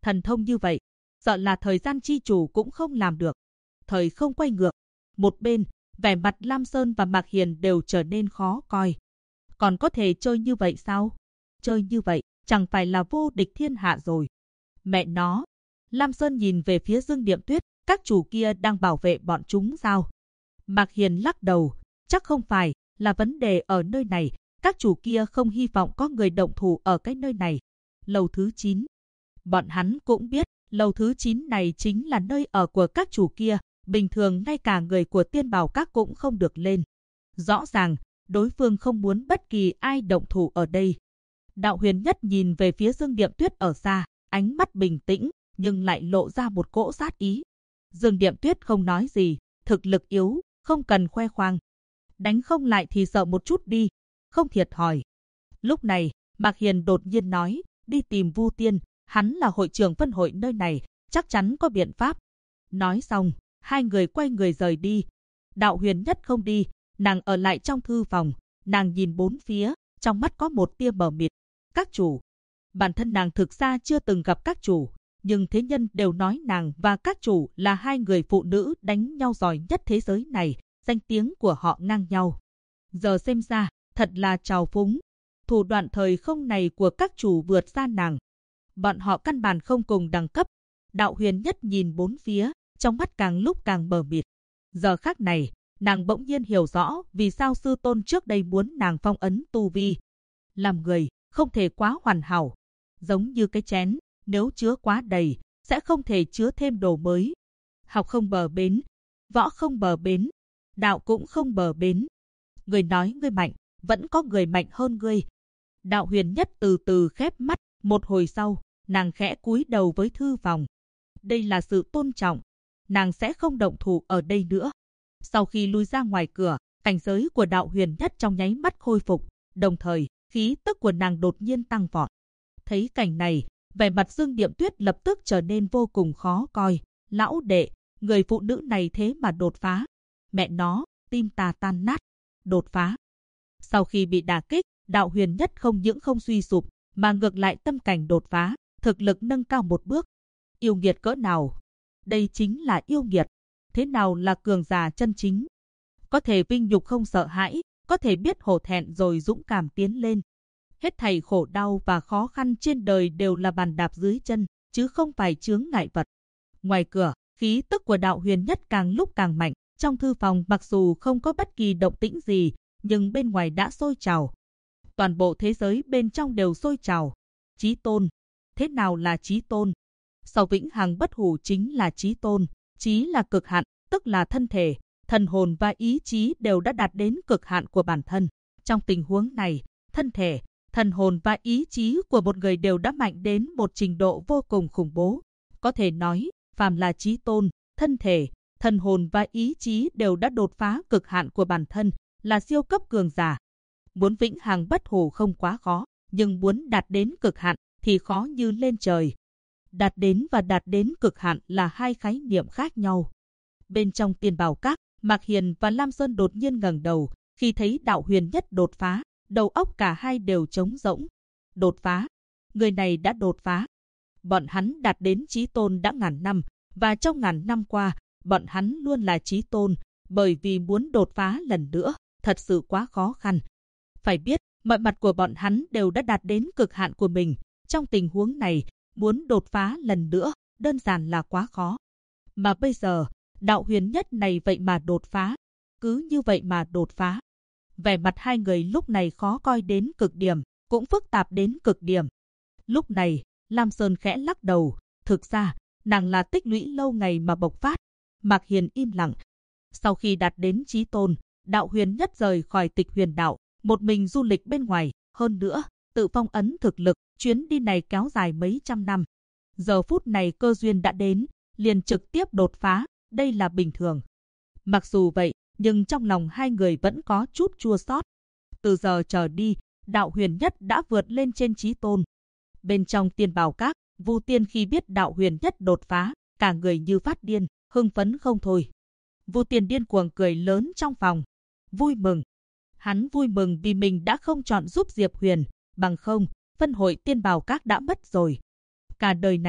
Thần thông như vậy, sợ là thời gian chi chủ cũng không làm được. Thời không quay ngược. Một bên, vẻ mặt Lam Sơn và Mạc Hiền đều trở nên khó coi. Còn có thể chơi như vậy sao? Chơi như vậy, chẳng phải là vô địch thiên hạ rồi. Mẹ nó! Lam Sơn nhìn về phía Dương Điệm Tuyết, các chủ kia đang bảo vệ bọn chúng sao? Mạc Hiền lắc đầu, chắc không phải, là vấn đề ở nơi này. Các chủ kia không hy vọng có người động thủ ở cái nơi này. Lầu thứ 9. Bọn hắn cũng biết, lầu thứ 9 này chính là nơi ở của các chủ kia. Bình thường ngay cả người của Tiên Bảo Các cũng không được lên. Rõ ràng, đối phương không muốn bất kỳ ai động thủ ở đây. Đạo Huyền Nhất nhìn về phía Dương Điệm Tuyết ở xa, ánh mắt bình tĩnh, nhưng lại lộ ra một cỗ sát ý. Dương Điệm Tuyết không nói gì, thực lực yếu, không cần khoe khoang. Đánh không lại thì sợ một chút đi, không thiệt thòi. Lúc này, Mạc Hiền đột nhiên nói, đi tìm Vu Tiên, hắn là hội trưởng phân hội nơi này, chắc chắn có biện pháp. Nói xong, hai người quay người rời đi. Đạo Huyền Nhất không đi, nàng ở lại trong thư phòng, nàng nhìn bốn phía, trong mắt có một tia mờ mịt. Các chủ, bản thân nàng thực ra chưa từng gặp các chủ, nhưng thế nhân đều nói nàng và các chủ là hai người phụ nữ đánh nhau giỏi nhất thế giới này, danh tiếng của họ ngang nhau. Giờ xem ra, thật là trào phúng. Thủ đoạn thời không này của các chủ vượt xa nàng. Bọn họ căn bản không cùng đẳng cấp. Đạo Huyền Nhất nhìn bốn phía, trong mắt càng lúc càng mờ mịt. Giờ khắc này, nàng bỗng nhiên hiểu rõ vì sao sư tôn trước đây muốn nàng phong ấn tu vi. Làm người, không thể quá hoàn hảo. Giống như cái chén, nếu chứa quá đầy, sẽ không thể chứa thêm đồ mới. Học không bờ bến, võ không bờ bến, đạo cũng không bờ bến. Người nói ngươi mạnh, vẫn có người mạnh hơn ngươi. Đạo Huyền Nhất từ từ khép mắt, một hồi sau, nàng khẽ cúi đầu với thư phòng. Đây là sự tôn trọng, nàng sẽ không động thủ ở đây nữa. Sau khi lui ra ngoài cửa, cảnh giới của Đạo Huyền Nhất trong nháy mắt khôi phục, đồng thời, khí tức của nàng đột nhiên tăng vọt. Thấy cảnh này, vẻ mặt Dương Điệm Tuyết lập tức trở nên vô cùng khó coi. Lão đệ, người phụ nữ này thế mà đột phá. Mẹ nó, tim ta tan nát. Đột phá. Sau khi bị đả kích, Đạo Huyền Nhất không những không suy sụp, mà ngược lại tâm cảnh đột phá, thực lực nâng cao một bước. Yêu nghiệt cỡ nào? Đây chính là yêu nghiệt. Thế nào là cường giả chân chính? Có thể vinh nhục không sợ hãi, có thể biết hổ thẹn rồi dũng cảm tiến lên. Hết thảy khổ đau và khó khăn trên đời đều là bàn đạp dưới chân, chứ không phải chướng ngại vật. Ngoài cửa, khí tức của Đạo Huyền Nhất càng lúc càng mạnh. Trong thư phòng mặc dù không có bất kỳ động tĩnh gì, nhưng bên ngoài đã sôi trào. Toàn bộ thế giới bên trong đều sôi trào. Chí tôn. Thế nào là chí tôn? Sau vĩnh hằng bất hủ chính là chí tôn. Chí là cực hạn, tức là thân thể, thần hồn và ý chí đều đã đạt đến cực hạn của bản thân. Trong tình huống này, thân thể, thần hồn và ý chí của một người đều đã mạnh đến một trình độ vô cùng khủng bố. Có thể nói, phàm là chí tôn, thân thể, thần hồn và ý chí đều đã đột phá cực hạn của bản thân, là siêu cấp cường giả. Muốn vĩnh hằng bất hủ không quá khó, nhưng muốn đạt đến cực hạn thì khó như lên trời. Đạt đến và đạt đến cực hạn là hai khái niệm khác nhau. Bên trong Tiên Bảo Các, Mạc Hiền và Lam Sơn đột nhiên ngẩng đầu, khi thấy Đạo Huyền Nhất đột phá, đầu óc cả hai đều trống rỗng. Đột phá? Người này đã đột phá. Bọn hắn đạt đến chí tôn đã ngàn năm, và trong ngàn năm qua, bọn hắn luôn là chí tôn, bởi vì muốn đột phá lần nữa, thật sự quá khó khăn. Phải biết, mọi mặt của bọn hắn đều đã đạt đến cực hạn của mình. Trong tình huống này, muốn đột phá lần nữa, đơn giản là quá khó. Mà bây giờ, Đạo Huyền Nhất này vậy mà đột phá. Cứ như vậy mà đột phá. Vẻ mặt hai người lúc này khó coi đến cực điểm, cũng phức tạp đến cực điểm. Lúc này, Lam Sơn khẽ lắc đầu. Thực ra, nàng là tích lũy lâu ngày mà bộc phát. Mạc Hiền im lặng. Sau khi đạt đến chí tôn, Đạo Huyền Nhất rời khỏi Tịch Huyền Đạo, một mình du lịch bên ngoài. Hơn nữa, tự phong ấn thực lực, chuyến đi này kéo dài mấy trăm năm. Giờ phút này cơ duyên đã đến, liền trực tiếp đột phá, đây là bình thường. Mặc dù vậy, nhưng trong lòng hai người vẫn có chút chua xót. Từ giờ trở đi, Đạo Huyền Nhất đã vượt lên trên chí tôn. Bên trong Tiên Bảo Các, Vu Tiên khi biết Đạo Huyền Nhất đột phá, cả người như phát điên, hưng phấn không thôi. Vu Tiên điên cuồng cười lớn trong phòng. Vui mừng. Hắn vui mừng vì mình đã không chọn giúp Diệp Huyền, bằng không, phân hội Tiên Bảo Các đã mất rồi. Cả đời này,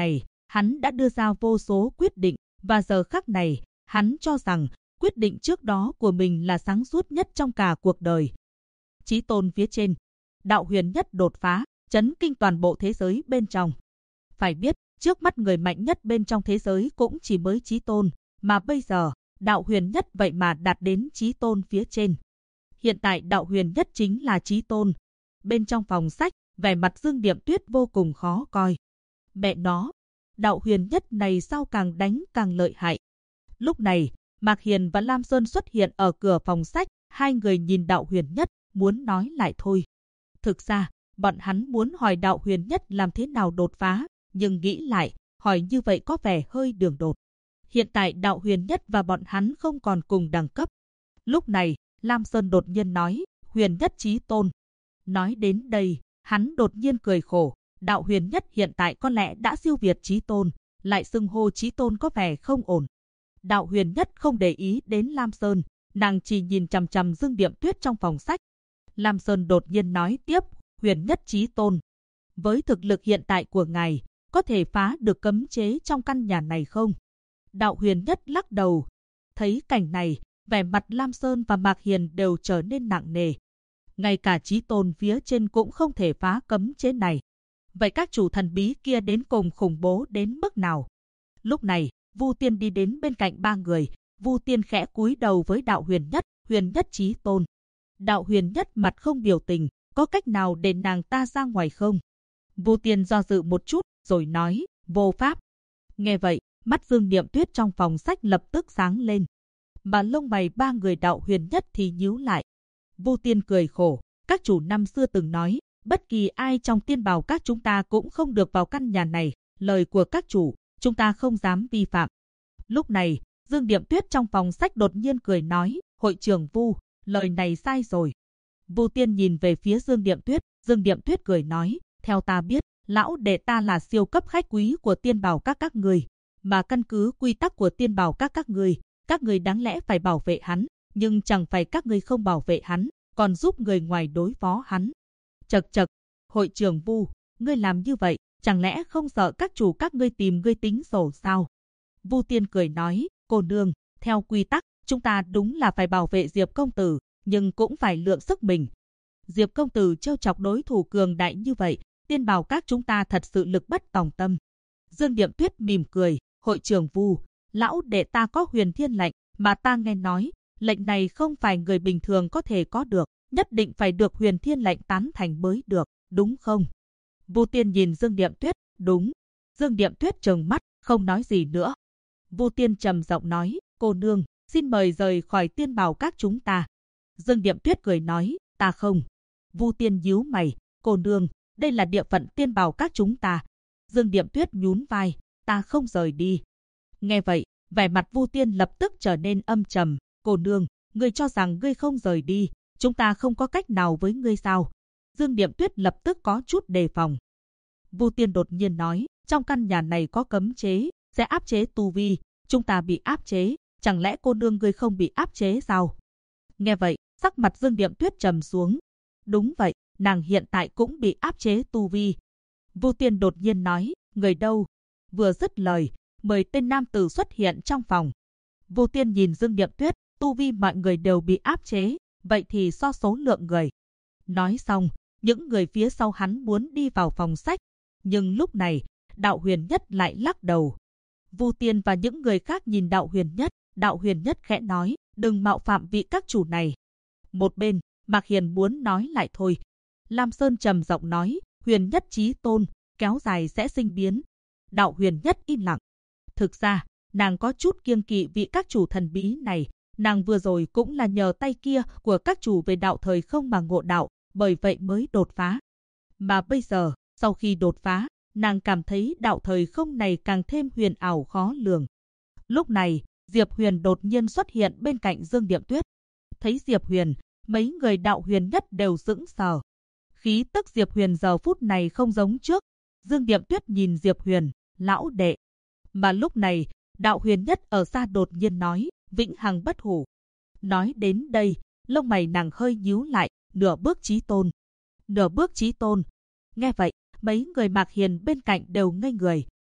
hắn đã đưa ra vô số quyết định, và giờ khắc này, hắn cho rằng quyết định trước đó của mình là sáng suốt nhất trong cả cuộc đời. Chí tôn phía trên, đạo huyền nhất đột phá, chấn kinh toàn bộ thế giới bên trong. Phải biết, trước mắt người mạnh nhất bên trong thế giới cũng chỉ mới chí tôn, mà bây giờ, đạo huyền nhất vậy mà đạt đến chí tôn phía trên. Hiện tại đạo huyền nhất chính là chí tôn. Bên trong phòng sách, vẻ mặt Dương Điệm Tuyết vô cùng khó coi. Mẹ nó, đạo huyền nhất này sao càng đánh càng lợi hại. Lúc này, Mạc Hiền và Lam Sơn xuất hiện ở cửa phòng sách, hai người nhìn đạo huyền nhất, muốn nói lại thôi. Thực ra, bọn hắn muốn hỏi đạo huyền nhất làm thế nào đột phá, nhưng nghĩ lại, hỏi như vậy có vẻ hơi đường đột. Hiện tại đạo huyền nhất và bọn hắn không còn cùng đẳng cấp. Lúc này, Lam Sơn đột nhiên nói, huyền nhất chí tôn. Nói đến đây, hắn đột nhiên cười khổ, đạo huyền nhất hiện tại có lẽ đã siêu việt chí tôn, lại xưng hô chí tôn có vẻ không ổn. Đạo huyền nhất không để ý đến Lam Sơn, nàng chỉ nhìn chằm chằm Dương Điệm Tuyết trong phòng sách. Lam Sơn đột nhiên nói tiếp, huyền nhất chí tôn. Với thực lực hiện tại của ngài, có thể phá được cấm chế trong căn nhà này không? Đạo huyền nhất lắc đầu. Thấy cảnh này, vẻ mặt Lam Sơn và Mạc Hiền đều trở nên nặng nề. Ngay cả chí tôn phía trên cũng không thể phá cấm chế này. Vậy các chủ thần bí kia đến cùng khủng bố đến mức nào? Lúc này, Vu Tiên đi đến bên cạnh ba người. Vu Tiên khẽ cúi đầu với đạo huyền nhất chí tôn. Đạo huyền nhất mặt không biểu tình, có cách nào để nàng ta ra ngoài không? Vu Tiên do dự một chút, rồi nói, vô pháp. Nghe vậy, mắt Dương Điệm Tuyết trong phòng sách lập tức sáng lên. Mà lông mày ba người đạo huyền nhất thì nhíu lại. Vu Tiên cười khổ, các chủ năm xưa từng nói, bất kỳ ai trong tiên bào các chúng ta cũng không được vào căn nhà này, lời của các chủ, chúng ta không dám vi phạm. Lúc này, Dương Điệm Tuyết trong phòng sách đột nhiên cười nói, hội trưởng Vu, lời này sai rồi. Vu Tiên nhìn về phía Dương Điệm Tuyết cười nói, theo ta biết, lão đệ ta là siêu cấp khách quý của tiên bào các người, mà căn cứ quy tắc của tiên bào các người đáng lẽ phải bảo vệ hắn, nhưng chẳng phải các người không bảo vệ hắn, còn giúp người ngoài đối phó hắn. Chậc chậc, hội trưởng Vu, ngươi làm như vậy, chẳng lẽ không sợ các chủ các ngươi tìm ngươi tính sổ sao? Vu Tiên cười nói, cô nương, theo quy tắc, chúng ta đúng là phải bảo vệ Diệp công tử, nhưng cũng phải lượng sức mình. Diệp công tử trêu chọc đối thủ cường đại như vậy, tiên bào các chúng ta thật sự lực bất tòng tâm. Dương Điệm Tuyết mỉm cười, hội trưởng Vu, lão đệ ta có huyền thiên lệnh, mà ta nghe nói, lệnh này không phải người bình thường có thể có được, nhất định phải được huyền thiên lệnh tán thành mới được, đúng không? Vu Tiên nhìn Dương Điệm Tuyết, đúng. Dương Điệm Tuyết trừng mắt, không nói gì nữa. Vu Tiên trầm giọng nói, cô nương, xin mời rời khỏi tiên bào các chúng ta. Dương Điệm Tuyết cười nói, ta không. Vu Tiên nhíu mày, cô nương, đây là địa phận tiên bào các chúng ta. Dương Điệm Tuyết nhún vai, ta không rời đi. Nghe vậy, vẻ mặt Vu Tiên lập tức trở nên âm trầm, cô nương, ngươi cho rằng ngươi không rời đi, chúng ta không có cách nào với ngươi sao? Dương Điệm Tuyết lập tức có chút đề phòng. Vu Tiên đột nhiên nói, trong căn nhà này có cấm chế, sẽ áp chế tu vi, chúng ta bị áp chế, chẳng lẽ cô nương ngươi không bị áp chế sao? Nghe vậy, sắc mặt Dương Điệm Tuyết trầm xuống. Đúng vậy, nàng hiện tại cũng bị áp chế tu vi. Vu Tiên đột nhiên nói, người đâu? Vừa dứt lời, 10 tên nam tử xuất hiện trong phòng. Vu Tiên nhìn Dương Điệm Tuyết, tu vi mọi người đều bị áp chế, vậy thì so số lượng người. Nói xong, những người phía sau hắn muốn đi vào phòng sách, nhưng lúc này, đạo huyền nhất lại lắc đầu. Vu Tiên và những người khác nhìn đạo huyền nhất khẽ nói, đừng mạo phạm vị các chủ này. Một bên, Mạc Hiền muốn nói lại thôi. Lam Sơn trầm giọng nói, huyền nhất chí tôn, kéo dài sẽ sinh biến. Đạo huyền nhất im lặng. Thực ra, nàng có chút kiêng kỵ vị các chủ thần bí này. Nàng vừa rồi cũng là nhờ tay kia của các chủ về đạo thời không mà ngộ đạo, bởi vậy mới đột phá. Mà bây giờ, sau khi đột phá, nàng cảm thấy đạo thời không này càng thêm huyền ảo khó lường. Lúc này, Diệp Huyền đột nhiên xuất hiện bên cạnh Dương Điệm Tuyết. Thấy Diệp Huyền, mấy người đạo huyền nhất đều sững sờ. Khí tức Diệp Huyền giờ phút này không giống trước. Dương Điệm Tuyết nhìn Diệp Huyền, lão đệ. Mà lúc này, đạo huyền nhất ở xa đột nhiên nói, vĩnh hằng bất hủ. Nói đến đây, lông mày nàng hơi nhíu lại, nửa bước chí tôn. Nửa bước chí tôn. Nghe vậy, mấy người Mạc Hiền bên cạnh đều ngây người.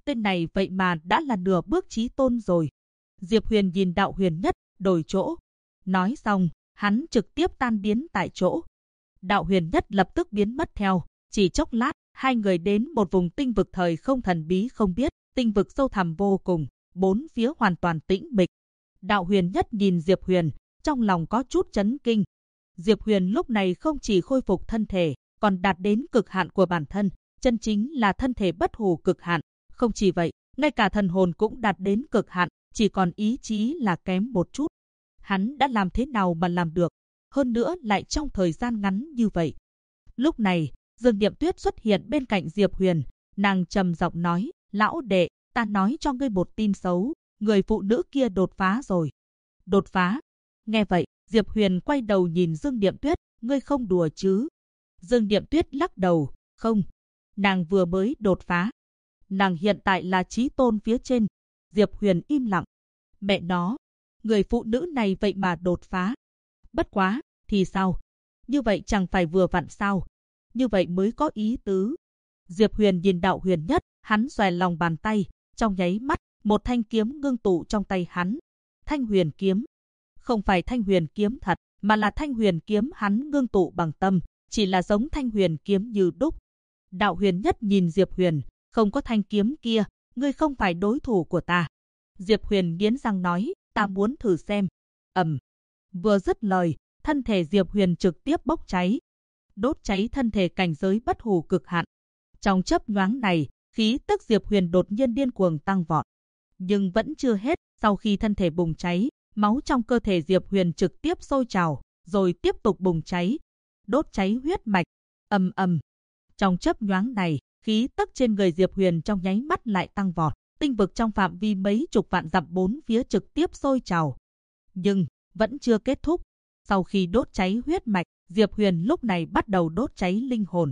Tên này vậy mà đã là nửa bước chí tôn rồi. Diệp Huyền nhìn Đạo Huyền Nhất, đổi chỗ. Nói xong, hắn trực tiếp tan biến tại chỗ. Đạo Huyền Nhất lập tức biến mất theo. Chỉ chốc lát, hai người đến một vùng tinh vực thời không thần bí không biết, tinh vực sâu thẳm vô cùng, bốn phía hoàn toàn tĩnh mịch. Đạo Huyền Nhất nhìn Diệp Huyền, trong lòng có chút chấn kinh. Diệp Huyền lúc này không chỉ khôi phục thân thể, còn đạt đến cực hạn của bản thân, chân chính là thân thể bất hủ cực hạn. Không chỉ vậy, ngay cả thần hồn cũng đạt đến cực hạn, chỉ còn ý chí là kém một chút. Hắn đã làm thế nào mà làm được, hơn nữa lại trong thời gian ngắn như vậy. Lúc này, Dương Điệp Tuyết xuất hiện bên cạnh Diệp Huyền, nàng trầm giọng nói, lão đệ, ta nói cho ngươi một tin xấu, người phụ nữ kia đột phá rồi. Đột phá? Nghe vậy, Diệp Huyền quay đầu nhìn Dương Điệp Tuyết, ngươi không đùa chứ? Dương Điệp Tuyết lắc đầu, không, nàng vừa mới đột phá. Nàng hiện tại là chí tôn phía trên. Diệp Huyền im lặng. Mẹ nó, người phụ nữ này vậy mà đột phá. Bất quá, thì sao? Như vậy chẳng phải vừa vặn sao? Như vậy mới có ý tứ. Diệp Huyền nhìn Đạo Huyền Nhất, hắn xòe lòng bàn tay, trong nháy mắt, một thanh kiếm ngưng tụ trong tay hắn. Thanh huyền kiếm. Không phải thanh huyền kiếm thật, mà là thanh huyền kiếm hắn ngưng tụ bằng tâm, chỉ là giống thanh huyền kiếm như đúc. Đạo Huyền Nhất nhìn Diệp Huyền, không có thanh kiếm kia, ngươi không phải đối thủ của ta. Diệp Huyền nghiến răng nói, ta muốn thử xem. Vừa dứt lời, thân thể Diệp Huyền trực tiếp bốc cháy. Đốt cháy thân thể cảnh giới bất hủ cực hạn. Trong chớp nhoáng này, khí tức Diệp Huyền đột nhiên điên cuồng tăng vọt. Nhưng vẫn chưa hết, sau khi thân thể bùng cháy, máu trong cơ thể Diệp Huyền trực tiếp sôi trào, rồi tiếp tục bùng cháy. Đốt cháy huyết mạch. Trong chớp nhoáng này, khí tức trên người Diệp Huyền trong nháy mắt lại tăng vọt. Tinh vực trong phạm vi mấy chục vạn dặm bốn phía trực tiếp sôi trào. Nhưng, vẫn chưa kết thúc. Sau khi đốt cháy huyết mạch, Diệp Huyền lúc này bắt đầu đốt cháy linh hồn.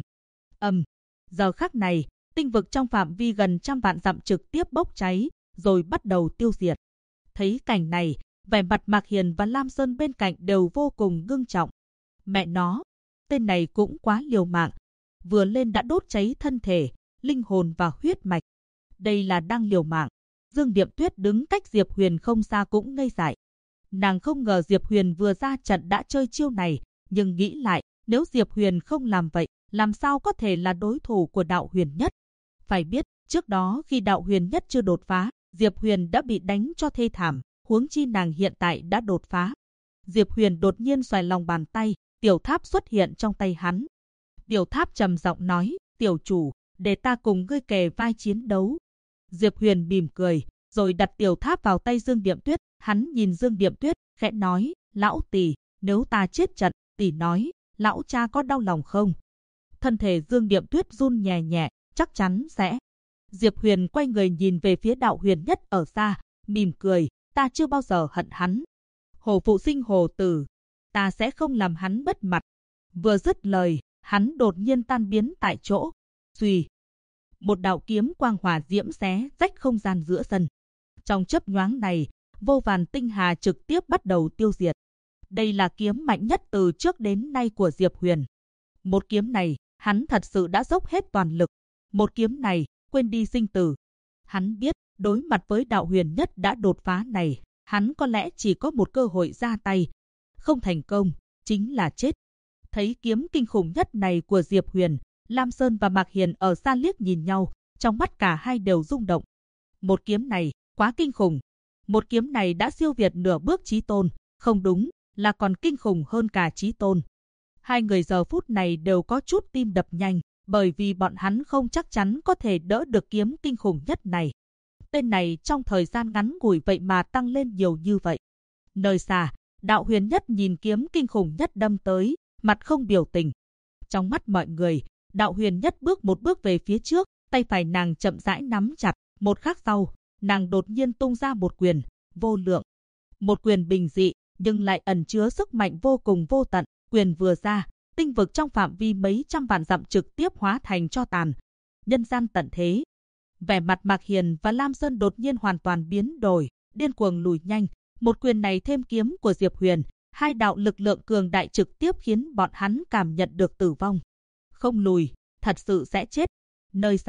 Giờ khắc này, tinh vực trong phạm vi gần trăm vạn dặm trực tiếp bốc cháy, rồi bắt đầu tiêu diệt. Thấy cảnh này, vẻ mặt Mạc Hiền và Lam Sơn bên cạnh đều vô cùng ngưng trọng. Mẹ nó, tên này cũng quá liều mạng. Vừa lên đã đốt cháy thân thể, linh hồn và huyết mạch. Đây là đang liều mạng. Dương Điệp Tuyết đứng cách Diệp Huyền không xa cũng ngây dại. Nàng không ngờ Diệp Huyền vừa ra trận đã chơi chiêu này, nhưng nghĩ lại, nếu Diệp Huyền không làm vậy, làm sao có thể là đối thủ của Đạo Huyền Nhất? Phải biết, trước đó khi Đạo Huyền Nhất chưa đột phá, Diệp Huyền đã bị đánh cho thê thảm, huống chi nàng hiện tại đã đột phá. Diệp Huyền đột nhiên xoài lòng bàn tay, tiểu tháp xuất hiện trong tay hắn. Tiểu tháp trầm giọng nói, tiểu chủ, để ta cùng ngươi kề vai chiến đấu. Diệp Huyền mỉm cười, rồi đặt tiểu tháp vào tay Dương Điệp Tuyết. Hắn nhìn Dương Điệp Tuyết, khẽ nói, lão tỷ, nếu ta chết trận, tỷ nói, lão cha có đau lòng không? Thân thể Dương Điệp Tuyết run nhẹ nhẹ, chắc chắn sẽ. Diệp Huyền quay người nhìn về phía Đạo Huyền Nhất ở xa, mỉm cười, ta chưa bao giờ hận hắn. Hồ phụ sinh hồ tử, ta sẽ không làm hắn mất mặt. Vừa dứt lời, hắn đột nhiên tan biến tại chỗ. Xuy, một đạo kiếm quang hỏa diễm xé rách không gian giữa sân. Trong chớp nhoáng này, vô vàn tinh hà trực tiếp bắt đầu tiêu diệt. Đây là kiếm mạnh nhất từ trước đến nay của Diệp Huyền. Một kiếm này, hắn thật sự đã dốc hết toàn lực. Một kiếm này, quên đi sinh tử. Hắn biết, đối mặt với Đạo Huyền Nhất đã đột phá này, hắn có lẽ chỉ có một cơ hội ra tay. Không thành công, chính là chết. Thấy kiếm kinh khủng nhất này của Diệp Huyền, Lam Sơn và Mạc Hiền ở xa liếc nhìn nhau, trong mắt cả hai đều rung động. Một kiếm này, quá kinh khủng. Một kiếm này đã siêu việt nửa bước chí tôn, không đúng, là còn kinh khủng hơn cả chí tôn. Hai người giờ phút này đều có chút tim đập nhanh, bởi vì bọn hắn không chắc chắn có thể đỡ được kiếm kinh khủng nhất này. Tên này trong thời gian ngắn ngủi vậy mà tăng lên nhiều như vậy. Nơi xa, Đạo Huyền Nhất nhìn kiếm kinh khủng nhất đâm tới, mặt không biểu tình. Trong mắt mọi người, Đạo Huyền Nhất bước một bước về phía trước, tay phải nàng chậm rãi nắm chặt. Một khắc sau, nàng đột nhiên tung ra một quyền, vô lượng. Một quyền bình dị, nhưng lại ẩn chứa sức mạnh vô cùng vô tận. Quyền vừa ra, tinh vực trong phạm vi mấy trăm vạn dặm trực tiếp hóa thành tro tàn. Nhân gian tận thế. Vẻ mặt Mạc Hiền và Lam Sơn đột nhiên hoàn toàn biến đổi, điên cuồng lùi nhanh. Một quyền này thêm kiếm của Diệp Huyền, hai đạo lực lượng cường đại trực tiếp khiến bọn hắn cảm nhận được tử vong. Không lùi, thật sự sẽ chết. Nơi xa,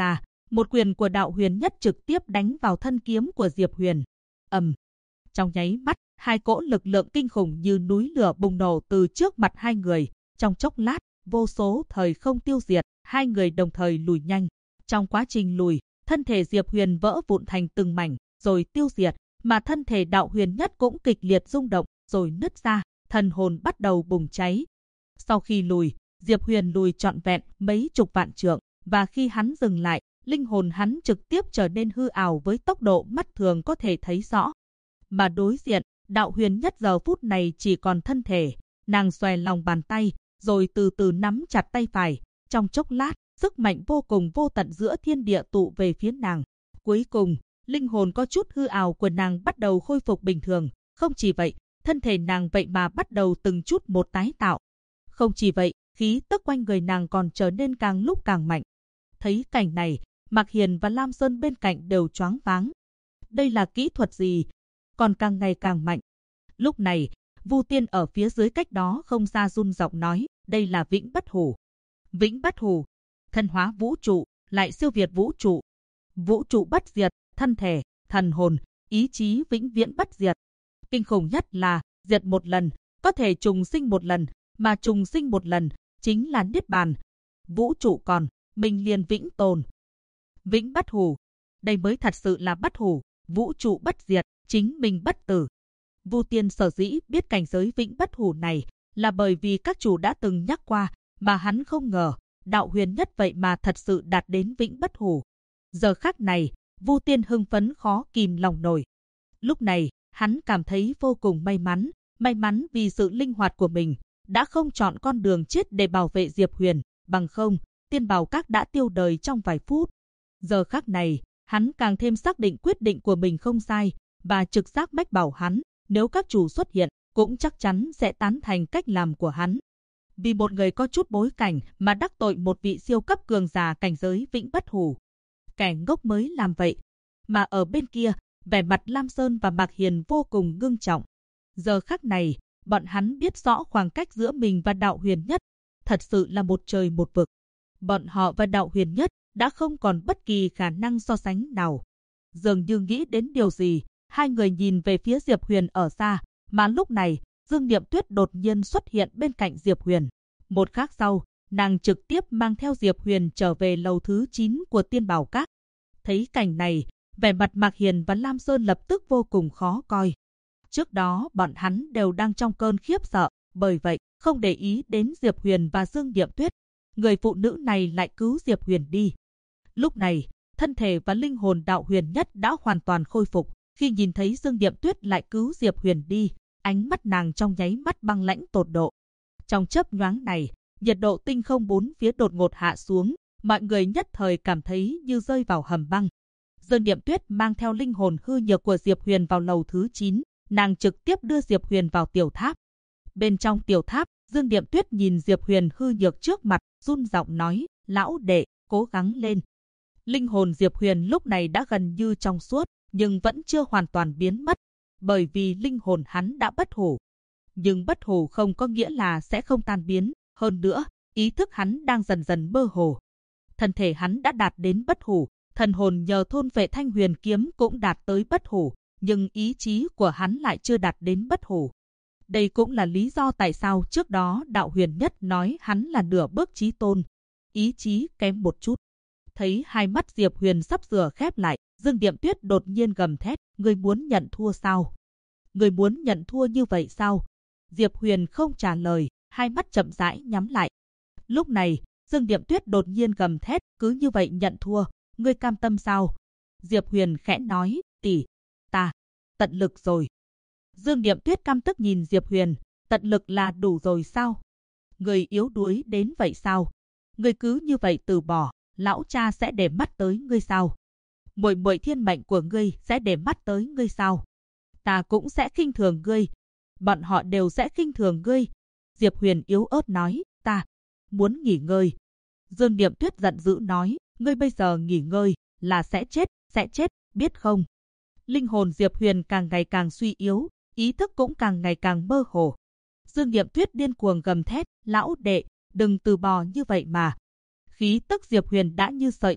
Một quyền của Đạo Huyền Nhất trực tiếp đánh vào thân kiếm của Diệp Huyền. Ầm. Trong nháy mắt, hai cỗ lực lượng kinh khủng như núi lửa bùng nổ từ trước mặt hai người. Trong chốc lát, vô số thời không tiêu diệt, hai người đồng thời lùi nhanh. Trong quá trình lùi, thân thể Diệp Huyền vỡ vụn thành từng mảnh, rồi tiêu diệt, mà thân thể Đạo Huyền Nhất cũng kịch liệt rung động, rồi nứt ra, thần hồn bắt đầu bùng cháy. Sau khi lùi, Diệp Huyền lùi trọn vẹn mấy chục vạn trượng, và khi hắn dừng lại, linh hồn hắn trực tiếp trở nên hư ảo với tốc độ mắt thường có thể thấy rõ. Mà đối diện, Đạo Huyền Nhất giờ phút này chỉ còn thân thể, nàng xòe lòng bàn tay, rồi từ từ nắm chặt tay phải. Trong chốc lát, sức mạnh vô cùng vô tận giữa thiên địa tụ về phía nàng. Cuối cùng, linh hồn có chút hư ảo của nàng bắt đầu khôi phục bình thường. Không chỉ vậy, thân thể nàng vậy mà bắt đầu từng chút một tái tạo. Không chỉ vậy, khí tức quanh người nàng còn trở nên càng lúc càng mạnh. Thấy cảnh này, Mạc Hiền và Lam Sơn bên cạnh đều choáng váng. Đây là kỹ thuật gì? Còn càng ngày càng mạnh. Lúc này, Vu Tiên ở phía dưới cách đó không xa run giọng nói, đây là Vĩnh Bất Hủ. Vĩnh Bất Hủ, thân hóa vũ trụ, lại siêu việt vũ trụ. Vũ trụ bất diệt, thân thể, thần hồn, ý chí vĩnh viễn bất diệt. Kinh khủng nhất là, diệt một lần, có thể trùng sinh một lần, mà trùng sinh một lần, chính là Niết Bàn. Vũ trụ còn, mình liền vĩnh tồn. Vĩnh Bất Hủ, đây mới thật sự là bất hủ, vũ trụ bất diệt, chính mình bất tử. Vu Tiên sở dĩ biết cảnh giới Vĩnh Bất Hủ này là bởi vì các chủ đã từng nhắc qua, mà hắn không ngờ, Đạo Huyền Nhất vậy mà thật sự đạt đến Vĩnh Bất Hủ. Giờ khắc này, Vu Tiên hưng phấn khó kìm lòng nổi. Lúc này, hắn cảm thấy vô cùng may mắn vì sự linh hoạt của mình, đã không chọn con đường chết để bảo vệ Diệp Huyền, bằng không, Tiên Bảo Các đã tiêu đời trong vài phút. Giờ khắc này, hắn càng thêm xác định quyết định của mình không sai, và trực giác mách bảo hắn, nếu các chủ xuất hiện, cũng chắc chắn sẽ tán thành cách làm của hắn. Vì một người có chút bối cảnh mà đắc tội một vị siêu cấp cường giả cảnh giới Vĩnh Bất Hủ. Kẻ ngốc mới làm vậy. Mà ở bên kia, vẻ mặt Lam Sơn và Mạc Hiền vô cùng ngưng trọng. Giờ khắc này, bọn hắn biết rõ khoảng cách giữa mình và Đạo Huyền Nhất, thật sự là một trời một vực. Bọn họ và Đạo Huyền Nhất đã không còn bất kỳ khả năng so sánh nào. Dường như nghĩ đến điều gì, hai người nhìn về phía Diệp Huyền ở xa, mà lúc này, Dương Niệm Tuyết đột nhiên xuất hiện bên cạnh Diệp Huyền. Một khắc sau, nàng trực tiếp mang theo Diệp Huyền trở về lầu thứ 9 của Tiên Bảo Các. Thấy cảnh này, vẻ mặt Mạc Hiền và Lam Sơn lập tức vô cùng khó coi. Trước đó bọn hắn đều đang trong cơn khiếp sợ, bởi vậy không để ý đến Diệp Huyền và Dương Niệm Tuyết. Người phụ nữ này lại cứu Diệp Huyền đi. Lúc này, thân thể và linh hồn Đạo Huyền Nhất đã hoàn toàn khôi phục. Khi nhìn thấy Dương Niệm Tuyết lại cứu Diệp Huyền đi, ánh mắt nàng trong nháy mắt băng lãnh tột độ. Trong chớp nhoáng này, nhiệt độ tinh không bốn phía đột ngột hạ xuống, mọi người nhất thời cảm thấy như rơi vào hầm băng. Dương Niệm Tuyết mang theo linh hồn hư nhược của Diệp Huyền vào lầu thứ 9, nàng trực tiếp đưa Diệp Huyền vào tiểu tháp. Bên trong tiểu tháp, Dương Niệm Tuyết nhìn Diệp Huyền hư nhược trước mặt, run giọng nói, lão đệ, cố gắng lên. Linh hồn Diệp Huyền lúc này đã gần như trong suốt, nhưng vẫn chưa hoàn toàn biến mất, bởi vì linh hồn hắn đã bất hủ. Nhưng bất hủ không có nghĩa là sẽ không tan biến, hơn nữa, ý thức hắn đang dần dần mơ hồ. Thân thể hắn đã đạt đến bất hủ, thần hồn nhờ thôn vệ Thanh Huyền kiếm cũng đạt tới bất hủ, nhưng ý chí của hắn lại chưa đạt đến bất hủ. Đây cũng là lý do tại sao trước đó Đạo Huyền Nhất nói hắn là nửa bước chí tôn. Ý chí kém một chút. Thấy hai mắt Diệp Huyền sắp sửa khép lại, Dương Niệm Tuyết đột nhiên gầm thét, ngươi muốn nhận thua sao? Ngươi muốn nhận thua như vậy sao? Diệp Huyền không trả lời, hai mắt chậm rãi nhắm lại. Lúc này, Dương Niệm Tuyết đột nhiên gầm thét, cứ như vậy nhận thua, ngươi cam tâm sao? Diệp Huyền khẽ nói, tỷ, ta, tận lực rồi. Dương Niệm Tuyết căm tức nhìn Diệp Huyền, tận lực là đủ rồi sao? Ngươi yếu đuối đến vậy sao? Ngươi cứ như vậy từ bỏ, lão cha sẽ để mắt tới ngươi sao? Muội muội thiên mệnh của ngươi sẽ để mắt tới ngươi sao? Ta cũng sẽ khinh thường ngươi. Bọn họ đều sẽ khinh thường ngươi. Diệp Huyền yếu ớt nói, ta muốn nghỉ ngơi. Dương Niệm Tuyết giận dữ nói, ngươi bây giờ nghỉ ngơi là sẽ chết, biết không? Linh hồn Diệp Huyền càng ngày càng suy yếu, ý thức cũng càng ngày càng mơ hồ. Dương Niệm Tuyết điên cuồng gầm thét, lão đệ, đừng từ bỏ như vậy mà. Khí tức Diệp Huyền đã như sợi tóc,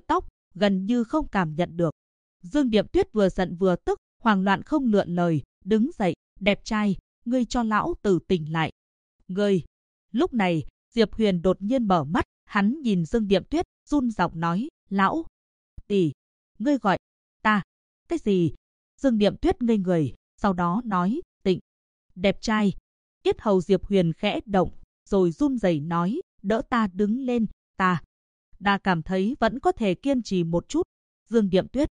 gần như không cảm nhận được. Dương Điệp Tuyết vừa giận vừa tức, hoảng loạn không lựa lời, đứng dậy, đẹp trai, ngươi cho lão tử tỉnh lại. Ngươi! Lúc này, Diệp Huyền đột nhiên mở mắt, hắn nhìn Dương Điệp Tuyết, run giọng nói, lão tỷ, ngươi gọi ta, cái gì? Dương Điệp Tuyết ngây người, sau đó nói, Tịnh, đẹp trai. Yết hầu Diệp Huyền khẽ động, rồi run rẩy nói, đỡ ta đứng lên, ta cảm thấy vẫn có thể kiên trì một chút. Dương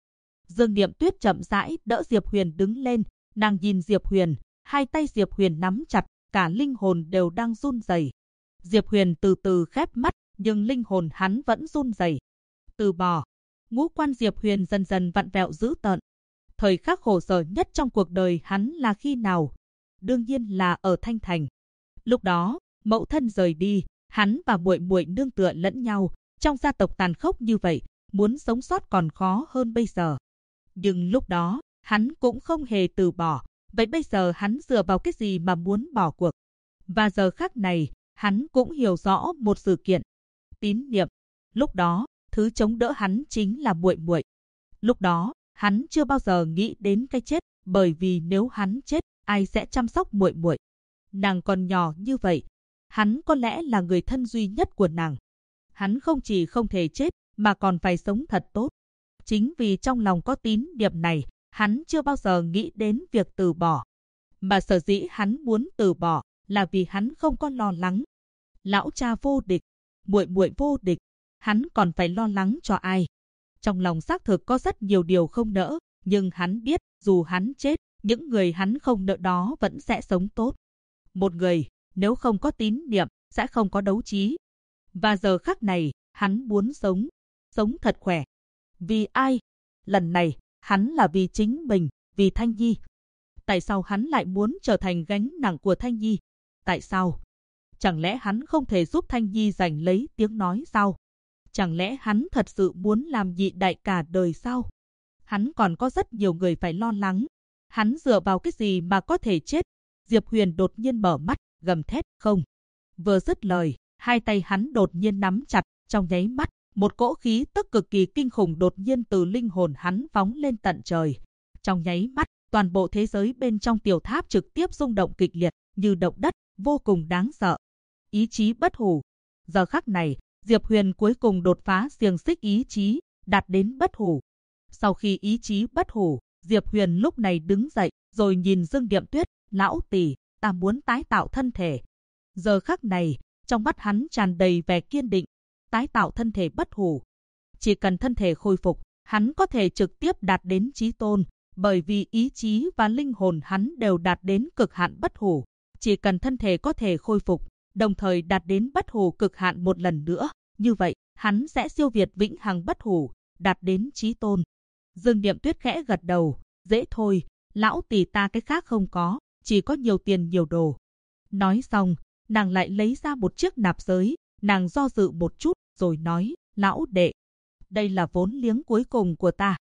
Điệp Tuyết chậm rãi đỡ Diệp Huyền đứng lên, nàng nhìn Diệp Huyền, hai tay Diệp Huyền nắm chặt, cả linh hồn đều đang run rẩy. Diệp Huyền từ từ khép mắt, nhưng linh hồn hắn vẫn run rẩy. Từ bỏ. Ngũ quan Diệp Huyền dần dần vặn vẹo dữ tợn. Thời khắc khổ sở nhất trong cuộc đời hắn là khi nào? Đương nhiên là ở Thanh Thành. Lúc đó, mẫu thân rời đi, hắn và muội muội nương tựa lẫn nhau, trong gia tộc tàn khốc như vậy, muốn sống sót còn khó hơn bây giờ. Nhưng lúc đó, hắn cũng không hề từ bỏ, vậy bây giờ hắn dựa vào cái gì mà muốn bỏ cuộc? Và giờ khắc này, hắn cũng hiểu rõ một sự kiện. Tín niệm. Lúc đó, thứ chống đỡ hắn chính là muội muội. Lúc đó, hắn chưa bao giờ nghĩ đến cái chết, bởi vì nếu hắn chết, ai sẽ chăm sóc muội muội? Nàng còn nhỏ như vậy, hắn có lẽ là người thân duy nhất của nàng. Hắn không chỉ không thể chết, mà còn phải sống thật tốt. Chính vì trong lòng có tín niệm này, hắn chưa bao giờ nghĩ đến việc từ bỏ. Mà sở dĩ hắn muốn từ bỏ, là vì hắn không có lo lắng. Lão cha vô địch, muội muội vô địch, hắn còn phải lo lắng cho ai? Trong lòng xác thực có rất nhiều điều không nỡ, nhưng hắn biết dù hắn chết, những người hắn không nỡ đó vẫn sẽ sống tốt. Một người, nếu không có tín niệm, sẽ không có đấu trí. Và giờ khắc này, hắn muốn sống thật khỏe. Vì ai? Lần này, hắn là vì chính mình, vì Thanh Nhi. Tại sao hắn lại muốn trở thành gánh nặng của Thanh Nhi? Tại sao? Chẳng lẽ hắn không thể giúp Thanh Nhi giành lấy tiếng nói sao? Chẳng lẽ hắn thật sự muốn làm nhị đại cả đời sao? Hắn còn có rất nhiều người phải lo lắng. Hắn dựa vào cái gì mà có thể chết? Diệp Huyền đột nhiên mở mắt, gầm thét, không. Vừa dứt lời, hai tay hắn đột nhiên nắm chặt, trong nháy mắt, một cỗ khí tức cực kỳ kinh khủng đột nhiên từ linh hồn hắn phóng lên tận trời. Trong nháy mắt, toàn bộ thế giới bên trong tiểu tháp trực tiếp rung động kịch liệt, như động đất, vô cùng đáng sợ. Ý chí bất hủ. Giờ khắc này, Diệp Huyền cuối cùng đột phá xiềng xích ý chí, đạt đến bất hủ. Sau khi ý chí bất hủ, Diệp Huyền lúc này đứng dậy, rồi nhìn Dương Điệp Tuyết, lão tỷ, ta muốn tái tạo thân thể. Giờ khắc này, trong mắt hắn tràn đầy vẻ kiên định, tái tạo thân thể bất hủ. Chỉ cần thân thể khôi phục, hắn có thể trực tiếp đạt đến chí tôn, bởi vì ý chí và linh hồn hắn đều đạt đến cực hạn bất hủ. Chỉ cần thân thể có thể khôi phục, đồng thời đạt đến bất hủ cực hạn một lần nữa, như vậy, hắn sẽ siêu việt vĩnh hằng bất hủ, đạt đến chí tôn. Dương Điệp Tuyết khẽ gật đầu, dễ thôi, lão tỷ ta cái khác không có, chỉ có nhiều tiền nhiều đồ. Nói xong, nàng lại lấy ra một chiếc nạp giới, nàng do dự một chút, rồi nói, lão đệ, đây là vốn liếng cuối cùng của ta.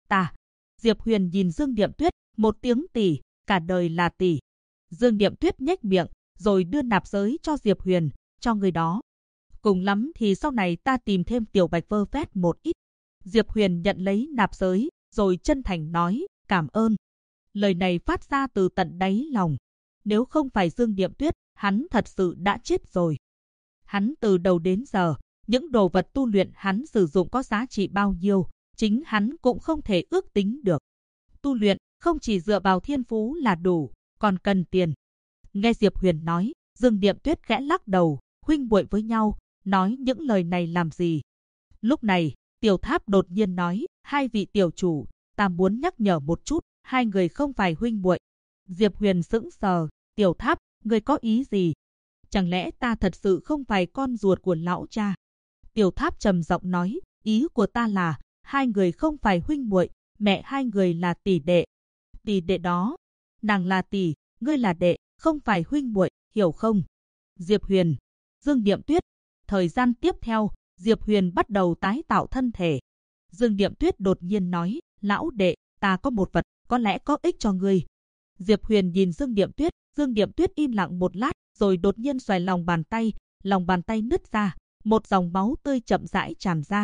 Diệp Huyền nhìn Dương Điệp Tuyết, một tiếng tỷ, cả đời là tỷ. Dương Điệp Tuyết nhếch miệng, rồi đưa nạp giới cho Diệp Huyền, cho người đó. Cùng lắm thì sau này ta tìm thêm tiểu bạch vơ vét một ít. Diệp Huyền nhận lấy nạp giới, rồi chân thành nói, cảm ơn. Lời này phát ra từ tận đáy lòng. Nếu không phải Dương Điệp Tuyết, hắn thật sự đã chết rồi. Hắn từ đầu đến giờ, những đồ vật tu luyện hắn sử dụng có giá trị bao nhiêu, chính hắn cũng không thể ước tính được. Tu luyện không chỉ dựa vào thiên phú là đủ, còn cần tiền. Nghe Diệp Huyền nói, Dương Điệp Tuyết khẽ lắc đầu, huynh muội với nhau, nói những lời này làm gì? Lúc này, Tiểu Tháp đột nhiên nói, hai vị tiểu chủ, ta muốn nhắc nhở một chút, hai người không phải huynh muội. Diệp Huyền sững sờ, Tiểu Tháp, ngươi có ý gì? Chẳng lẽ ta thật sự không phải con ruột của lão cha? Tiểu Tháp trầm giọng nói, ý của ta là, hai người không phải huynh muội, mẹ hai người là tỷ đệ. Tỷ đệ đó, nàng là tỷ, ngươi là đệ, không phải huynh muội, hiểu không? Diệp Huyền, Dương Điệp Tuyết. Thời gian tiếp theo, Diệp Huyền bắt đầu tái tạo thân thể. Dương Điệp Tuyết đột nhiên nói, lão đệ, ta có một vật, có lẽ có ích cho ngươi. Diệp Huyền nhìn Dương Điệp Tuyết im lặng một lát, rồi đột nhiên xoài lòng bàn tay nứt ra, một dòng máu tươi chậm rãi tràn ra.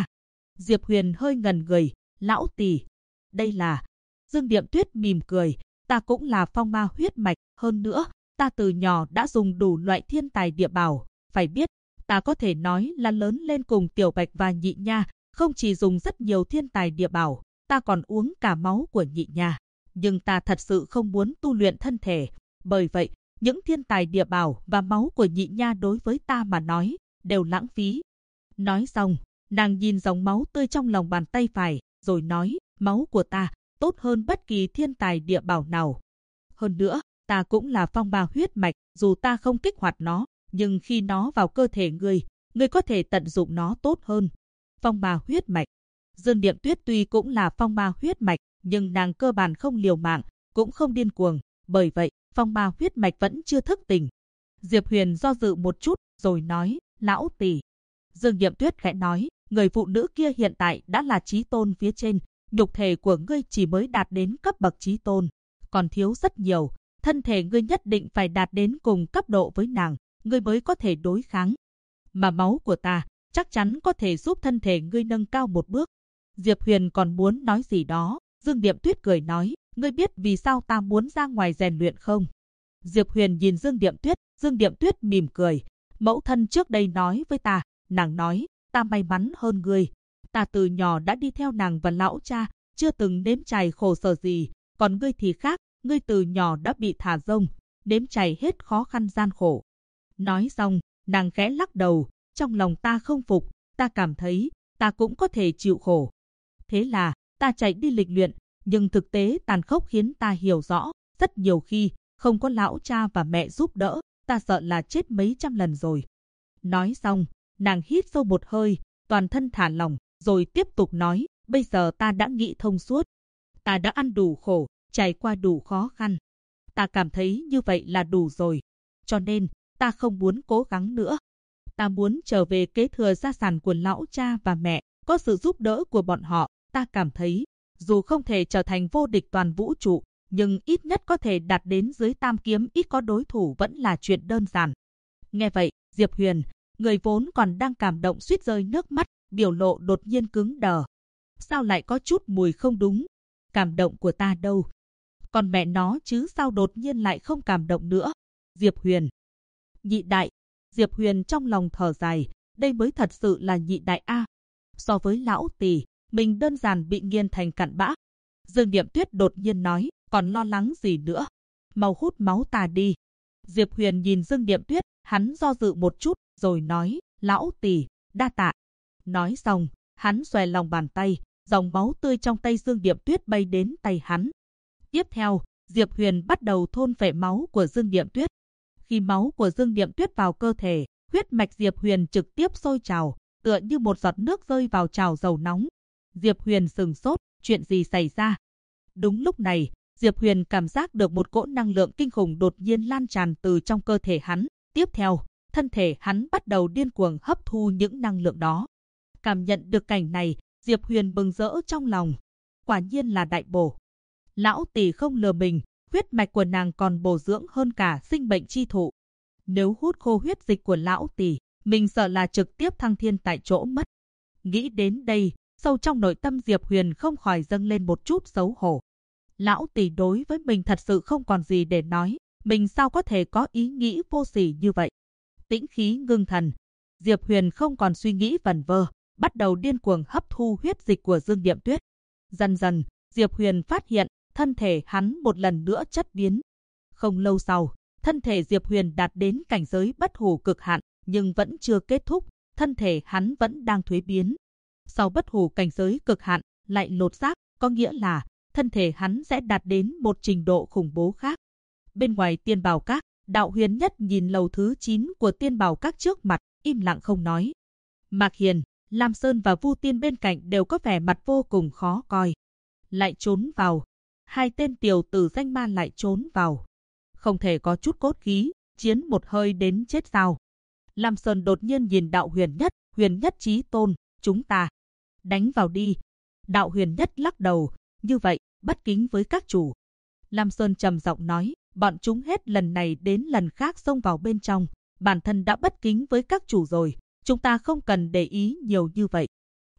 Diệp Huyền hơi ngần người, lão tỷ, đây là... Dương Điệm Tuyết mỉm cười, ta cũng là phong ma huyết mạch, hơn nữa, ta từ nhỏ đã dùng đủ loại thiên tài địa bảo, phải biết, ta có thể nói là lớn lên cùng Tiểu Bạch và Nhị Nha, không chỉ dùng rất nhiều thiên tài địa bảo, ta còn uống cả máu của Nhị Nha. Nhưng ta thật sự không muốn tu luyện thân thể, bởi vậy, những thiên tài địa bảo và máu của Nhị Nha đối với ta mà nói, đều lãng phí. Nói xong, nàng nhìn dòng máu tươi trong lòng bàn tay phải, rồi nói, máu của ta tốt hơn bất kỳ thiên tài địa bảo nào. Hơn nữa, ta cũng là phong ba huyết mạch, dù ta không kích hoạt nó, nhưng khi nó vào cơ thể ngươi có thể tận dụng nó tốt hơn. Phong ba huyết mạch. Dương Điệm Tuyết tuy cũng là phong ba huyết mạch, nhưng nàng cơ bản không liều mạng, cũng không điên cuồng, bởi vậy, phong ba huyết mạch vẫn chưa thức tỉnh. Diệp Huyền do dự một chút, rồi nói, lão tỷ. Dương Điệm Tuyết khẽ nói, người phụ nữ kia hiện tại đã là chí tôn phía trên, nhục thể của ngươi chỉ mới đạt đến cấp bậc chí tôn, còn thiếu rất nhiều, thân thể ngươi nhất định phải đạt đến cùng cấp độ với nàng, ngươi mới có thể đối kháng. Mà máu của ta chắc chắn có thể giúp thân thể ngươi nâng cao một bước. Diệp Huyền còn muốn nói gì đó, Dương Điệm Tuyết cười nói, ngươi biết vì sao ta muốn ra ngoài rèn luyện không? Diệp Huyền nhìn Dương Điệm Tuyết mỉm cười, mẫu thân trước đây nói với ta, nàng nói, ta may mắn hơn ngươi. Ta từ nhỏ đã đi theo nàng và lão cha, chưa từng nếm trải khổ sở gì, còn ngươi thì khác, ngươi từ nhỏ đã bị thả rông, nếm trải hết khó khăn gian khổ. Nói xong, nàng khẽ lắc đầu, trong lòng ta không phục, ta cảm thấy, ta cũng có thể chịu khổ. Thế là, ta chạy đi lịch luyện, nhưng thực tế tàn khốc khiến ta hiểu rõ, rất nhiều khi, không có lão cha và mẹ giúp đỡ, ta sợ là chết mấy trăm lần rồi. Nói xong, nàng hít sâu một hơi, toàn thân thả lỏng, rồi tiếp tục nói, bây giờ ta đã nghĩ thông suốt. Ta đã ăn đủ khổ, trải qua đủ khó khăn. Ta cảm thấy như vậy là đủ rồi. Cho nên, ta không muốn cố gắng nữa. Ta muốn trở về kế thừa gia sản của lão cha và mẹ, có sự giúp đỡ của bọn họ. Ta cảm thấy, dù không thể trở thành vô địch toàn vũ trụ, nhưng ít nhất có thể đạt đến dưới tam kiếm ít có đối thủ vẫn là chuyện đơn giản. Nghe vậy, Diệp Huyền, người vốn còn đang cảm động suýt rơi nước mắt, biểu lộ đột nhiên cứng đờ. Sao lại có chút mùi không đúng? Cảm động của ta đâu? Còn mẹ nó chứ sao đột nhiên lại không cảm động nữa? Diệp Huyền. Nhị đại. Diệp Huyền trong lòng thở dài, đây mới thật sự là nhị đại a. So với lão tỷ, mình đơn giản bị nghiền thành cặn bã. Dương Điệm Tuyết đột nhiên nói, còn lo lắng gì nữa? Mau hút máu ta đi. Diệp Huyền nhìn Dương Điệm Tuyết, hắn do dự một chút, rồi nói, lão tỷ, đa tạ. Nói xong, hắn xòe lòng bàn tay, dòng máu tươi trong tay Dương Điệm Tuyết bay đến tay hắn. Tiếp theo, Diệp Huyền bắt đầu thôn phệ máu của Dương Điệm Tuyết. Khi máu của Dương Điệm Tuyết vào cơ thể, huyết mạch Diệp Huyền trực tiếp sôi trào, tựa như một giọt nước rơi vào chảo dầu nóng. Diệp Huyền sừng sốt, chuyện gì xảy ra? Đúng lúc này, Diệp Huyền cảm giác được một cỗ năng lượng kinh khủng đột nhiên lan tràn từ trong cơ thể hắn. Tiếp theo, thân thể hắn bắt đầu điên cuồng hấp thu những năng lượng đó. Cảm nhận được cảnh này, Diệp Huyền mừng rỡ trong lòng. Quả nhiên là đại bổ. Lão tỷ không lừa mình, huyết mạch của nàng còn bổ dưỡng hơn cả sinh mệnh chi thụ. Nếu hút khô huyết dịch của lão tỷ, mình sợ là trực tiếp thăng thiên tại chỗ mất. Nghĩ đến đây, sâu trong nội tâm Diệp Huyền không khỏi dâng lên một chút xấu hổ. Lão tỷ đối với mình thật sự không còn gì để nói, mình sao có thể có ý nghĩ vô sỉ như vậy. Tĩnh khí ngưng thần, Diệp Huyền không còn suy nghĩ vẩn vơ, bắt đầu điên cuồng hấp thu huyết dịch của Dương Điệm Tuyết. Dần dần, Diệp Huyền phát hiện, thân thể hắn một lần nữa chất biến. Không lâu sau, thân thể Diệp Huyền đạt đến cảnh giới bất hủ cực hạn, nhưng vẫn chưa kết thúc, thân thể hắn vẫn đang thuế biến. Sau bất hủ cảnh giới cực hạn, lại lột xác, có nghĩa là thân thể hắn sẽ đạt đến một trình độ khủng bố khác. Bên ngoài Tiên Bảo Các, Đạo Huyền Nhất nhìn lầu thứ 9 của Tiên Bảo Các trước mặt, im lặng không nói. Mạc Hiền, Lam Sơn và Vu Tiên bên cạnh đều có vẻ mặt vô cùng khó coi. Lại trốn vào. Hai tên tiểu tử danh ma lại trốn vào. Không thể có chút cốt khí, chiến một hơi đến chết sao? Lam Sơn đột nhiên nhìn Đạo Huyền Nhất chí tôn, chúng ta đánh vào đi. Đạo Huyền Nhất lắc đầu, như vậy, bất kính với các chủ. Lam Sơn trầm giọng nói, bọn chúng hết lần này đến lần khác xông vào bên trong, bản thân đã bất kính với các chủ rồi, chúng ta không cần để ý nhiều như vậy.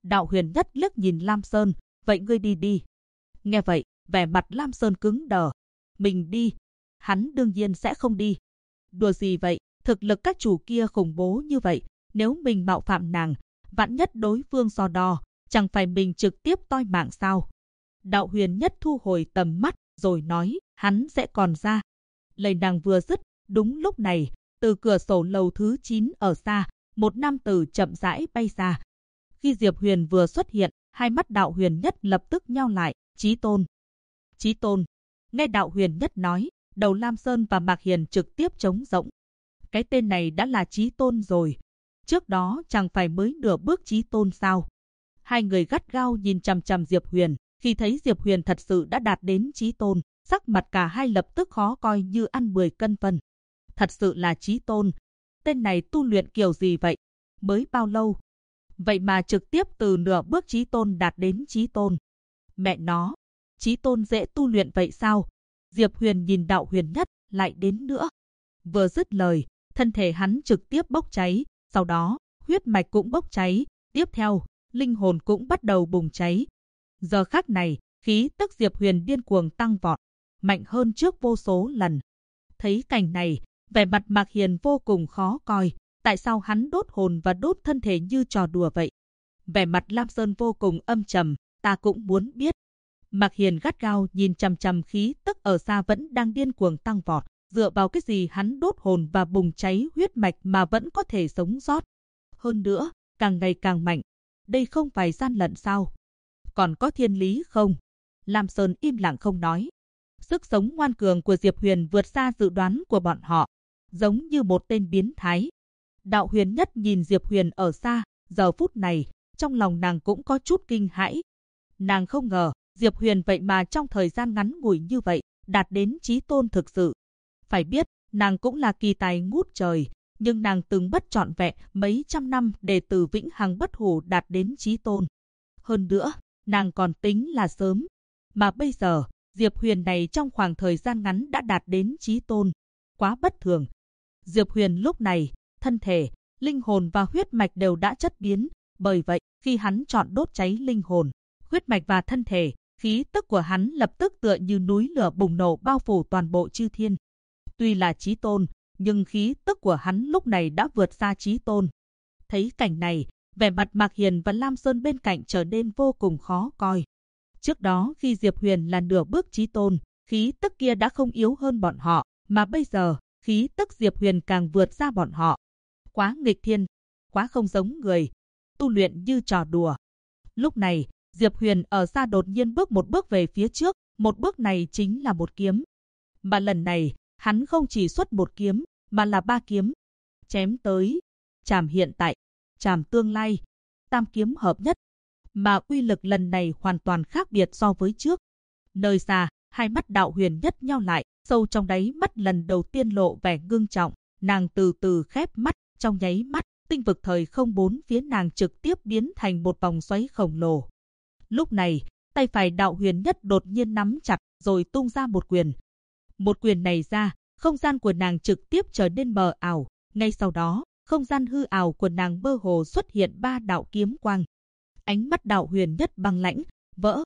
Đạo Huyền Nhất liếc nhìn Lam Sơn, vậy ngươi đi đi. Nghe vậy, vẻ mặt Lam Sơn cứng đờ. Mình đi? Hắn đương nhiên sẽ không đi. Đùa gì vậy, thực lực các chủ kia khủng bố như vậy, nếu mình mạo phạm nàng, vạn nhất đối phương so đo, chẳng phải mình trực tiếp toi mạng sao? Đạo Huyền Nhất thu hồi tầm mắt, rồi nói, hắn sẽ còn ra. Lời nàng vừa dứt, đúng lúc này, từ cửa sổ lầu thứ 9 ở xa, một nam tử chậm rãi bay ra. Khi Diệp Huyền vừa xuất hiện, hai mắt Đạo Huyền Nhất lập tức nheo lại, Chí Tôn. Chí Tôn. Nghe Đạo Huyền Nhất nói, đầu Lam Sơn và Mạc Hiền trực tiếp trống rỗng. Cái tên này đã là Chí Tôn rồi. Trước đó chẳng phải mới nửa bước Chí Tôn sao? Hai người gắt gao nhìn chằm chằm Diệp Huyền. Khi thấy Diệp Huyền thật sự đã đạt đến Chí Tôn, sắc mặt cả hai lập tức khó coi như ăn 10 cân phân. Thật sự là Chí Tôn. Tên này tu luyện kiểu gì vậy? Mới bao lâu? Vậy mà trực tiếp từ nửa bước Chí Tôn đạt đến Chí Tôn. Mẹ nó, Chí Tôn dễ tu luyện vậy sao? Diệp Huyền nhìn Đạo Huyền Nhất, lại đến nữa. Vừa dứt lời, thân thể hắn trực tiếp bốc cháy, sau đó, huyết mạch cũng bốc cháy, tiếp theo, linh hồn cũng bắt đầu bùng cháy. Giờ khắc này, khí tức Diệp Huyền điên cuồng tăng vọt, mạnh hơn trước vô số lần. Thấy cảnh này, vẻ mặt Mạc Hiền vô cùng khó coi, tại sao hắn đốt hồn và đốt thân thể như trò đùa vậy? Vẻ mặt Lam Sơn vô cùng âm trầm, ta cũng muốn biết. Mạc Hiền gắt gao nhìn chằm chằm khí tức ở xa vẫn đang điên cuồng tăng vọt, dựa vào cái gì hắn đốt hồn và bùng cháy huyết mạch mà vẫn có thể sống sót? Hơn nữa, càng ngày càng mạnh, đây không phải gian lận sao? Còn có thiên lý không? Lam Sơn im lặng không nói. Sức sống ngoan cường của Diệp Huyền vượt xa dự đoán của bọn họ, giống như một tên biến thái. Đạo Huyền Nhất nhìn Diệp Huyền ở xa, giờ phút này, trong lòng nàng cũng có chút kinh hãi. Nàng không ngờ, Diệp Huyền vậy mà trong thời gian ngắn ngủi như vậy, đạt đến Chí Tôn thực sự. Phải biết, nàng cũng là kỳ tài ngút trời, nhưng nàng từng bất trọn vẹn mấy trăm năm để từ vĩnh hằng bất hủ đạt đến Chí Tôn. Hơn nữa, nàng còn tính là sớm. Mà bây giờ, Diệp Huyền này trong khoảng thời gian ngắn đã đạt đến Chí Tôn. Quá bất thường. Diệp Huyền lúc này, thân thể, linh hồn và huyết mạch đều đã chất biến. Bởi vậy, khi hắn chọn đốt cháy linh hồn, huyết mạch và thân thể, khí tức của hắn lập tức tựa như núi lửa bùng nổ bao phủ toàn bộ chư thiên. Tuy là Chí Tôn, nhưng khí tức của hắn lúc này đã vượt xa Chí Tôn. Thấy cảnh này, vẻ mặt Mạc Hiền và Lam Sơn bên cạnh trở nên vô cùng khó coi. Trước đó khi Diệp Huyền là nửa bước Chí Tôn, khí tức kia đã không yếu hơn bọn họ, mà bây giờ, khí tức Diệp Huyền càng vượt xa bọn họ. Quá nghịch thiên, quá không giống người, tu luyện như trò đùa. Lúc này, Diệp Huyền ở xa đột nhiên bước một bước về phía trước, một bước này chính là một kiếm. Mà lần này, hắn không chỉ xuất một kiếm, mà là 3 kiếm. Chém tới, chảm hiện tại, chảm tương lai, tam kiếm hợp nhất. Mà uy lực lần này hoàn toàn khác biệt so với trước. Nơi xa, hai mắt Đạo Huyền Nhất nheo lại, sâu trong đáy mắt lần đầu tiên lộ vẻ ngưng trọng. Nàng từ từ khép mắt, trong nháy mắt, tinh vực thời không bốn phía nàng trực tiếp biến thành một vòng xoáy khổng lồ. Lúc này, tay phải Đạo Huyền Nhất đột nhiên nắm chặt, rồi tung ra một quyền. Một quyền này ra, không gian của nàng trực tiếp trở nên mờ ảo. Ngay sau đó, không gian hư ảo của nàng mơ hồ xuất hiện 3 đạo kiếm quang. Ánh mắt Đạo Huyền Nhất băng lãnh, vỡ,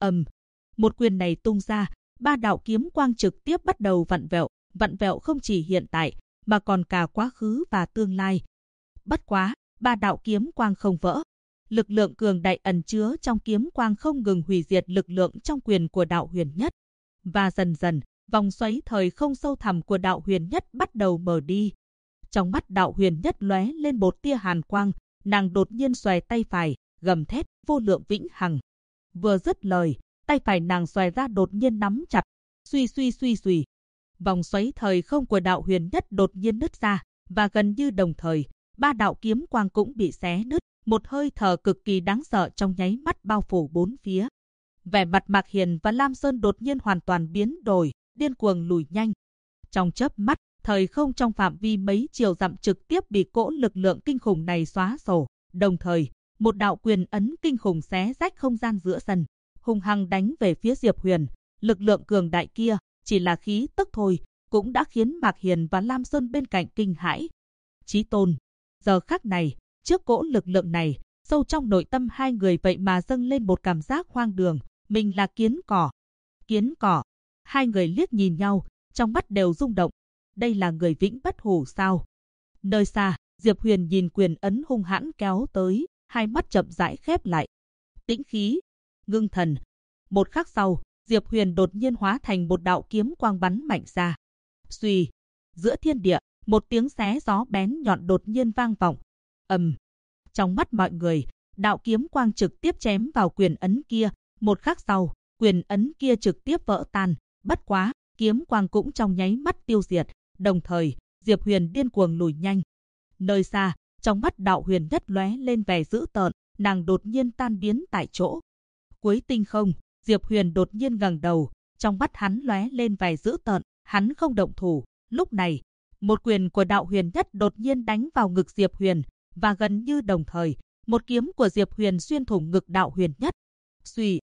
một quyền này tung ra, 3 đạo kiếm quang trực tiếp bắt đầu vặn vẹo không chỉ hiện tại, mà còn cả quá khứ và tương lai. Bất quá, 3 đạo kiếm quang không vỡ. Lực lượng cường đại ẩn chứa trong kiếm quang không ngừng hủy diệt lực lượng trong quyền của Đạo Huyền Nhất. Và dần dần, vòng xoáy thời không sâu thẳm của Đạo Huyền Nhất bắt đầu mở đi. Trong mắt Đạo Huyền Nhất lóe lên một tia hàn quang, nàng đột nhiên xòe tay phải, gầm thét, vô lượng vĩnh hằng. Vừa dứt lời, tay phải nàng xòe ra đột nhiên nắm chặt, suy. Vòng xoáy thời không của Đạo Huyền Nhất đột nhiên nứt ra, và gần như đồng thời, 3 đạo kiếm quang cũng bị xé nứt, một hơi thở cực kỳ đáng sợ trong nháy mắt bao phủ bốn phía. Vẻ mặt Mạc Hiền và Lam Sơn đột nhiên hoàn toàn biến đổi, điên cuồng lùi nhanh. Trong chớp mắt, thời không trong phạm vi mấy triệu dặm trực tiếp bị cỗ lực lượng kinh khủng này xóa sổ. Đồng thời, một đạo quyền ấn kinh khủng xé rách không gian giữa sân, hung hăng đánh về phía Diệp Huyền. Lực lượng cường đại kia, chỉ là khí tức thôi, cũng đã khiến Mạc Hiền và Lam Sơn bên cạnh kinh hãi. Chí Tôn. Giờ khắc này, trước cỗ lực lượng này, Sâu trong nội tâm hai người vậy mà dâng lên một cảm giác hoang đường, mình là kiến cỏ. Kiến cỏ. Hai người liếc nhìn nhau, trong mắt đều rung động. Đây là người Vĩnh Bất Hủ sao? Nơi xa, Diệp Huyền nhìn quyền ấn hung hãn kéo tới, hai mắt chậm rãi khép lại. Tĩnh khí, ngưng thần. Một khắc sau, Diệp Huyền đột nhiên hóa thành một đạo kiếm quang bắn mạnh ra. Xuy, giữa thiên địa, một tiếng xé gió bén nhọn đột nhiên vang vọng. Trong mắt mọi người, đạo kiếm quang trực tiếp chém vào quyền ấn kia, một khắc sau, quyền ấn kia trực tiếp vỡ tan, bất quá, kiếm quang cũng trong nháy mắt tiêu diệt, đồng thời, Diệp Huyền điên cuồng lùi nhanh. Nơi xa, trong mắt Đạo Huyền Nhất lóe lên vẻ dữ tợn, nàng đột nhiên tan biến tại chỗ. Cuối tinh không, Diệp Huyền đột nhiên ngẩng đầu, trong mắt hắn lóe lên vẻ dữ tợn, hắn không động thủ. Lúc này, một quyền của Đạo Huyền Nhất đột nhiên đánh vào ngực Diệp Huyền, và gần như đồng thời, một kiếm của Diệp Huyền xuyên thủng ngực Đạo Huyền Nhất. Xuy,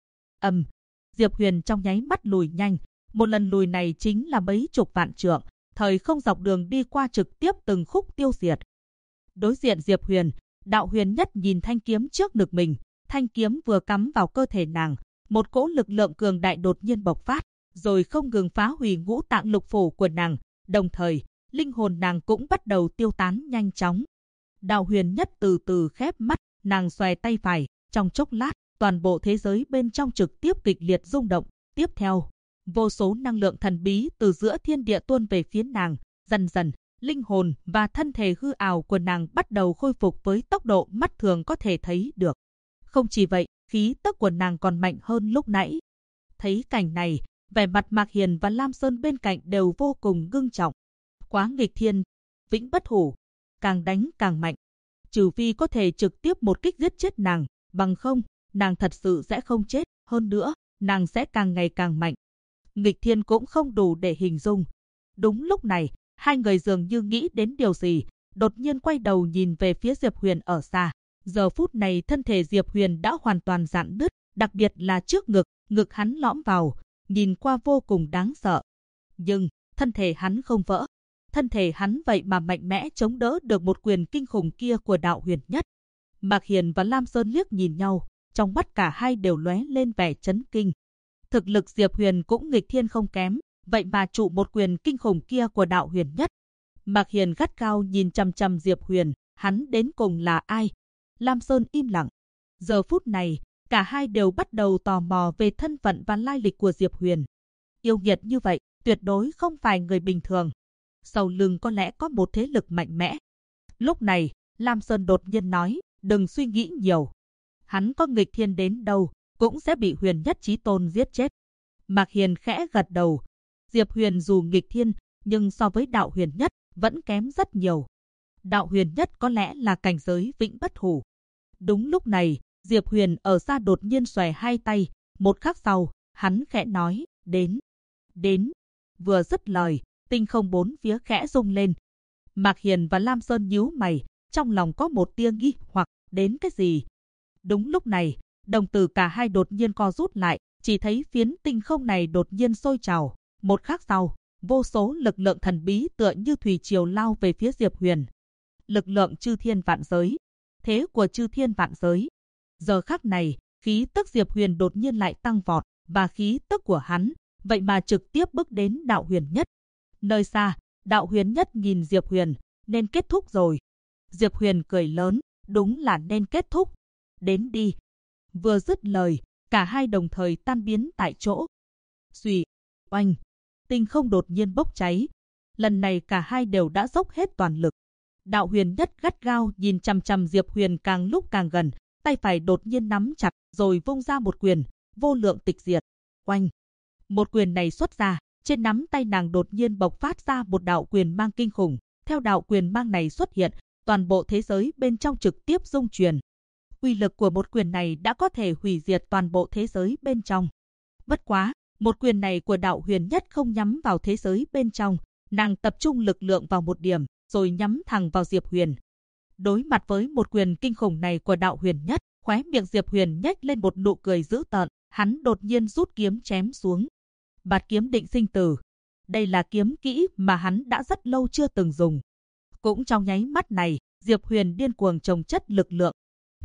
Diệp Huyền trong nháy mắt lùi nhanh, một lần lùi này chính là mấy chục vạn trượng, thời không dọc đường đi qua trực tiếp từng khúc tiêu diệt. Đối diện Diệp Huyền, Đạo Huyền Nhất nhìn thanh kiếm trước ngực mình, thanh kiếm vừa cắm vào cơ thể nàng, một cỗ lực lượng cường đại đột nhiên bộc phát, rồi không ngừng phá hủy ngũ tạng lục phủ của nàng, đồng thời, linh hồn nàng cũng bắt đầu tiêu tán nhanh chóng. Đạo Huyền Nhất từ từ khép mắt, nàng xòe tay phải, trong chốc lát, toàn bộ thế giới bên trong trực tiếp kịch liệt rung động. Tiếp theo, vô số năng lượng thần bí từ giữa thiên địa tuôn về phía nàng, dần dần, linh hồn và thân thể hư ảo của nàng bắt đầu khôi phục với tốc độ mắt thường có thể thấy được. Không chỉ vậy, khí tức của nàng còn mạnh hơn lúc nãy. Thấy cảnh này, vẻ mặt Mạc Hiền và Lam Sơn bên cạnh đều vô cùng ngưng trọng. Quá nghịch thiên, Vĩnh Bất Hủ, càng đánh càng mạnh. Trừ phi có thể trực tiếp một kích giết chết nàng, bằng không, nàng thật sự sẽ không chết, hơn nữa, nàng sẽ càng ngày càng mạnh. Nghịch thiên cũng không đủ để hình dung. Đúng lúc này, hai người dường như nghĩ đến điều gì, đột nhiên quay đầu nhìn về phía Diệp Huyền ở xa. Giờ phút này thân thể Diệp Huyền đã hoàn toàn rạn nứt, đặc biệt là trước ngực, ngực hắn lõm vào, nhìn qua vô cùng đáng sợ. Nhưng, thân thể hắn không vỡ. Thân thể hắn vậy mà mạnh mẽ chống đỡ được một quyền kinh khủng kia của Đạo Huyền Nhất. Mạc Hiền và Lam Sơn liếc nhìn nhau, trong mắt cả hai đều lóe lên vẻ chấn kinh. Thực lực Diệp Huyền cũng nghịch thiên không kém, vậy mà trụ một quyền kinh khủng kia của Đạo Huyền Nhất. Mạc Hiền gắt gao nhìn chằm chằm Diệp Huyền, hắn đến cùng là ai? Lam Sơn im lặng. Giờ phút này, cả hai đều bắt đầu tò mò về thân phận và lai lịch của Diệp Huyền. Yêu nghiệt như vậy, tuyệt đối không phải người bình thường. Sau lưng có lẽ có một thế lực mạnh mẽ. Lúc này, Lam Sơn đột nhiên nói, đừng suy nghĩ nhiều. Hắn có nghịch thiên đến đâu, cũng sẽ bị Huyền Nhất Chí Tôn giết chết. Mạc Hiền khẽ gật đầu. Diệp Huyền dù nghịch thiên, nhưng so với Đạo Huyền Nhất, vẫn kém rất nhiều. Đạo Huyền Nhất có lẽ là cảnh giới Vĩnh Bất Hủ. Đúng lúc này, Diệp Huyền ở xa đột nhiên xòe hai tay. Một khắc sau, hắn khẽ nói, đến. Đến. Vừa dứt lời, tinh không bốn phía khẽ rung lên. Mạc Hiền và Lam Sơn nhíu mày, trong lòng có một tia nghi hoặc, đến cái gì? Đúng lúc này, đồng tử cả hai đột nhiên co rút lại, chỉ thấy phiến tinh không này đột nhiên sôi trào. Một khắc sau, vô số lực lượng thần bí tựa như thủy triều lao về phía Diệp Huyền. Lực lượng chư thiên vạn giới, thế của chư thiên vạn giới. Giờ khắc này, khí tức Diệp Huyền đột nhiên lại tăng vọt, và khí tức của hắn, vậy mà trực tiếp bước đến Đạo Huyền Nhất. Nơi xa, Đạo Huyền Nhất nhìn Diệp Huyền, nên kết thúc rồi. Diệp Huyền cười lớn, đúng là nên kết thúc. Đến đi. Vừa dứt lời, cả hai đồng thời tan biến tại chỗ. Xuy, oanh, tinh không đột nhiên bốc cháy. Lần này cả hai đều đã dốc hết toàn lực. Đạo Huyền Nhất gắt gao nhìn chằm chằm Diệp Huyền càng lúc càng gần, tay phải đột nhiên nắm chặt, rồi vung ra một quyền, vô lượng tịch diệt. Oanh, một quyền này xuất ra, trên nắm tay nàng đột nhiên bộc phát ra một đạo quyền mang kinh khủng. Theo đạo quyền mang này xuất hiện, toàn bộ thế giới bên trong trực tiếp rung chuyển. Uy lực của một quyền này đã có thể hủy diệt toàn bộ thế giới bên trong. Bất quá, một quyền này của Đạo Huyền Nhất không nhắm vào thế giới bên trong, nàng tập trung lực lượng vào một điểm, rồi nhắm thẳng vào Diệp Huyền. Đối mặt với một quyền kinh khủng này của Đạo Huyền Nhất, khóe miệng Diệp Huyền nhếch lên một nụ cười dữ tợn, hắn đột nhiên rút kiếm chém xuống. Bạt kiếm định sinh tử. Đây là kiếm kỹ mà hắn đã rất lâu chưa từng dùng. Cũng trong nháy mắt này, Diệp Huyền điên cuồng chồng chất lực lượng.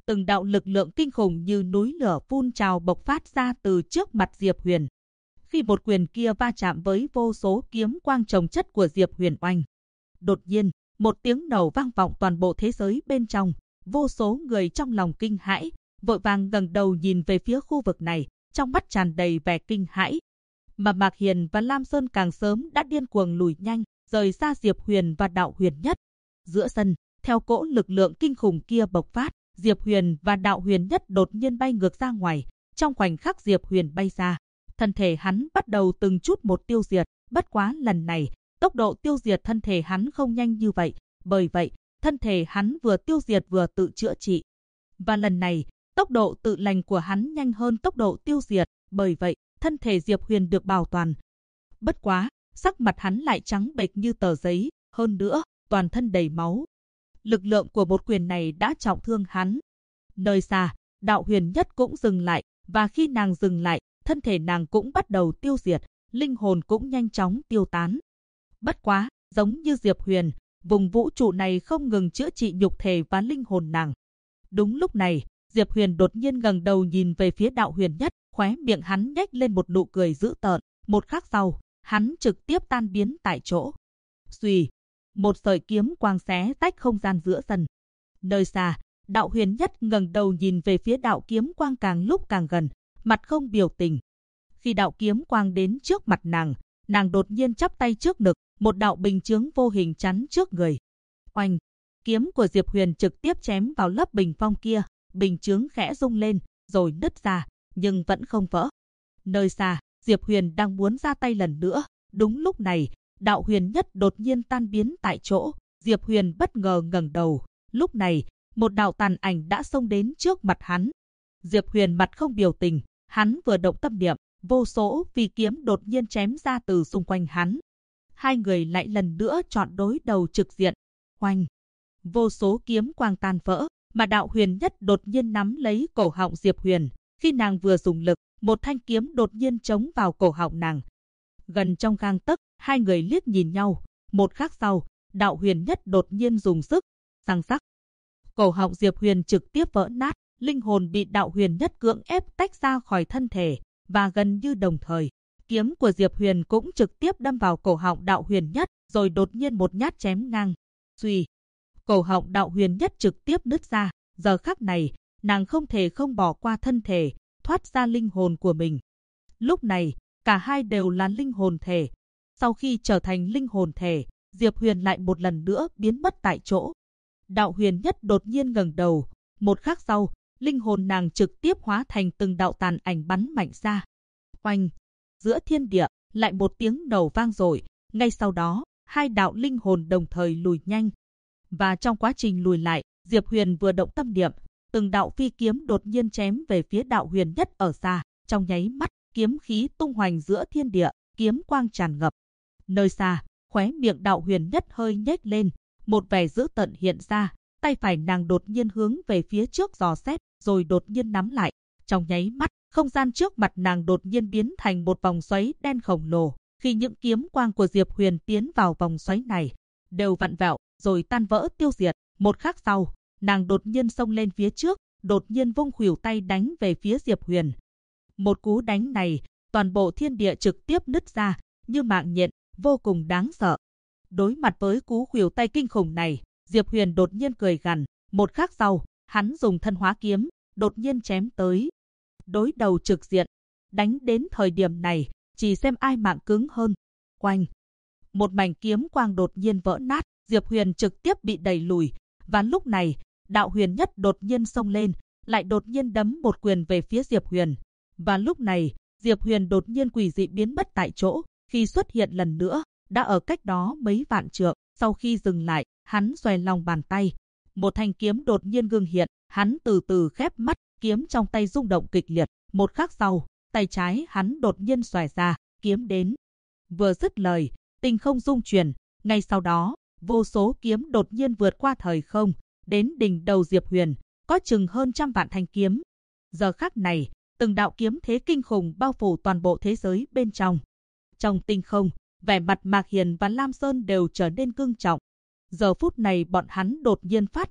Từng đạo lực lượng kinh khủng như núi lửa phun trào bộc phát ra từ trước mặt Diệp Huyền. Khi một quyền kia va chạm với vô số kiếm quang chồng chất của Diệp Huyền oanh. Đột nhiên, một tiếng nổ vang vọng toàn bộ thế giới bên trong. Vô số người trong lòng kinh hãi, vội vàng ngẩng đầu nhìn về phía khu vực này, trong mắt tràn đầy vẻ kinh hãi. Mà Mạc Hiền và Lam Sơn càng sớm đã điên cuồng lùi nhanh, rời xa Diệp Huyền và Đạo Huyền Nhất. Giữa sân, theo cỗ lực lượng kinh khủng kia bộc phát, Diệp Huyền và Đạo Huyền Nhất đột nhiên bay ngược ra ngoài. Trong khoảnh khắc Diệp Huyền bay ra, thân thể hắn bắt đầu từng chút một tiêu diệt. Bất quá lần này, tốc độ tiêu diệt thân thể hắn không nhanh như vậy. Bởi vậy, thân thể hắn vừa tiêu diệt vừa tự chữa trị. Và lần này, tốc độ tự lành của hắn nhanh hơn tốc độ tiêu diệt. Bởi vậy, thân thể Diệp Huyền được bảo toàn. Bất quá, sắc mặt hắn lại trắng bệch như tờ giấy. Hơn nữa, toàn thân đầy máu. Lực lượng của một quyền này đã trọng thương hắn. Nơi xa, Đạo Huyền Nhất cũng dừng lại. Và khi nàng dừng lại, thân thể nàng cũng bắt đầu tiêu diệt. Linh hồn cũng nhanh chóng tiêu tán. Bất quá, giống như Diệp Huyền, vùng vũ trụ này không ngừng chữa trị nhục thể và linh hồn nàng. Đúng lúc này, Diệp Huyền đột nhiên ngẩng đầu nhìn về phía Đạo Huyền Nhất, khóe miệng hắn nhếch lên một nụ cười dữ tợn. Một khắc sau, hắn trực tiếp tan biến tại chỗ. Xuy, một sợi kiếm quang xé tách không gian giữa sân. Nơi xa, Đạo Huyền Nhất ngẩng đầu nhìn về phía đạo kiếm quang càng lúc càng gần, mặt không biểu tình. Khi đạo kiếm quang đến trước mặt nàng đột nhiên chắp tay trước ngực, một đạo bình chướng vô hình chắn trước người. Oanh, kiếm của Diệp Huyền trực tiếp chém vào lớp bình phong kia, bình chướng khẽ rung lên, rồi nứt ra, nhưng vẫn không vỡ. Nơi xa, Diệp Huyền đang muốn ra tay lần nữa. Đúng lúc này, Đạo Huyền Nhất đột nhiên tan biến tại chỗ. Diệp Huyền bất ngờ ngẩng đầu. Lúc này, một đạo tàn ảnh đã xông đến trước mặt hắn. Diệp Huyền mặt không biểu tình, hắn vừa động tâm niệm, vô số phi kiếm đột nhiên chém ra từ xung quanh hắn. Hai người lại lần nữa chọn đối đầu trực diện. Oanh! Vô số kiếm quang tan vỡ, mà Đạo Huyền Nhất đột nhiên nắm lấy cổ họng Diệp Huyền. Khi nàng vừa dùng lực, một thanh kiếm đột nhiên chống vào cổ họng nàng. Gần trong gang tấc, hai người liếc nhìn nhau. Một khắc sau, Đạo Huyền Nhất đột nhiên dùng sức, răng rắc. Cổ họng Diệp Huyền trực tiếp vỡ nát, linh hồn bị Đạo Huyền Nhất cưỡng ép tách ra khỏi thân thể, và gần như đồng thời, kiếm của Diệp Huyền cũng trực tiếp đâm vào cổ họng Đạo Huyền Nhất, rồi đột nhiên một nhát chém ngang. Xuy, cổ họng Đạo Huyền Nhất trực tiếp nứt ra. Giờ khắc này, nàng không thể không bỏ qua thân thể, thoát ra linh hồn của mình. Lúc này, cả hai đều là linh hồn thể. Sau khi trở thành linh hồn thể, Diệp Huyền lại một lần nữa biến mất tại chỗ. Đạo Huyền Nhất đột nhiên ngẩng đầu. Một khắc sau, linh hồn nàng trực tiếp hóa thành từng đạo tàn ảnh bắn mạnh ra. Oanh! Giữa thiên địa, lại một tiếng nổ vang dội. Ngay sau đó, hai đạo linh hồn đồng thời lùi nhanh. Và trong quá trình lùi lại, Diệp Huyền vừa động tâm niệm, từng đạo phi kiếm đột nhiên chém về phía Đạo Huyền Nhất ở xa. Trong nháy mắt, kiếm khí tung hoành giữa thiên địa, kiếm quang tràn ngập. Nơi xa, khóe miệng Đạo Huyền Nhất hơi nhếch lên, một vẻ dữ tợn hiện ra. Tay phải nàng đột nhiên hướng về phía trước dò xét, rồi đột nhiên nắm lại. Trong nháy mắt, không gian trước mặt nàng đột nhiên biến thành một vòng xoáy đen khổng lồ. Khi những kiếm quang của Diệp Huyền tiến vào vòng xoáy này, đều vặn vẹo, rồi tan vỡ tiêu diệt. Một khắc sau, nàng đột nhiên xông lên phía trước, đột nhiên vung khuỷu tay đánh về phía Diệp Huyền. Một cú đánh này, toàn bộ thiên địa trực tiếp nứt ra, như mạng nhện, vô cùng đáng sợ. Đối mặt với cú khuỷu tay kinh khủng này, Diệp Huyền đột nhiên cười gằn. Một khắc sau, hắn dùng thân hóa kiếm, đột nhiên chém tới. Đối đầu trực diện, đánh đến thời điểm này, chỉ xem ai mạng cứng hơn. Oanh! Một mảnh kiếm quang đột nhiên vỡ nát, Diệp Huyền trực tiếp bị đẩy lùi. Và lúc này, Đạo Huyền Nhất đột nhiên xông lên, lại đột nhiên đấm một quyền về phía Diệp Huyền. Và lúc này, Diệp Huyền đột nhiên quỷ dị biến mất tại chỗ. Khi xuất hiện lần nữa, đã ở cách đó mấy vạn trượng. Sau khi dừng lại, hắn xoay lòng bàn tay. Một thanh kiếm đột nhiên ngưng hiện, hắn từ từ khép mắt, kiếm trong tay rung động kịch liệt. Một khắc sau, tay trái hắn đột nhiên xoài ra, kiếm đến. Vừa dứt lời, tinh không rung chuyển. Ngay sau đó, vô số kiếm đột nhiên vượt qua thời không, đến đỉnh đầu Diệp Huyền, có chừng hơn trăm vạn thanh kiếm. Giờ khắc này, từng đạo kiếm thế kinh khủng bao phủ toàn bộ thế giới bên trong. Trong tinh không, vẻ mặt Mạc Hiền và Lam Sơn đều trở nên ngưng trọng. Giờ phút này bọn hắn đột nhiên phát hiện,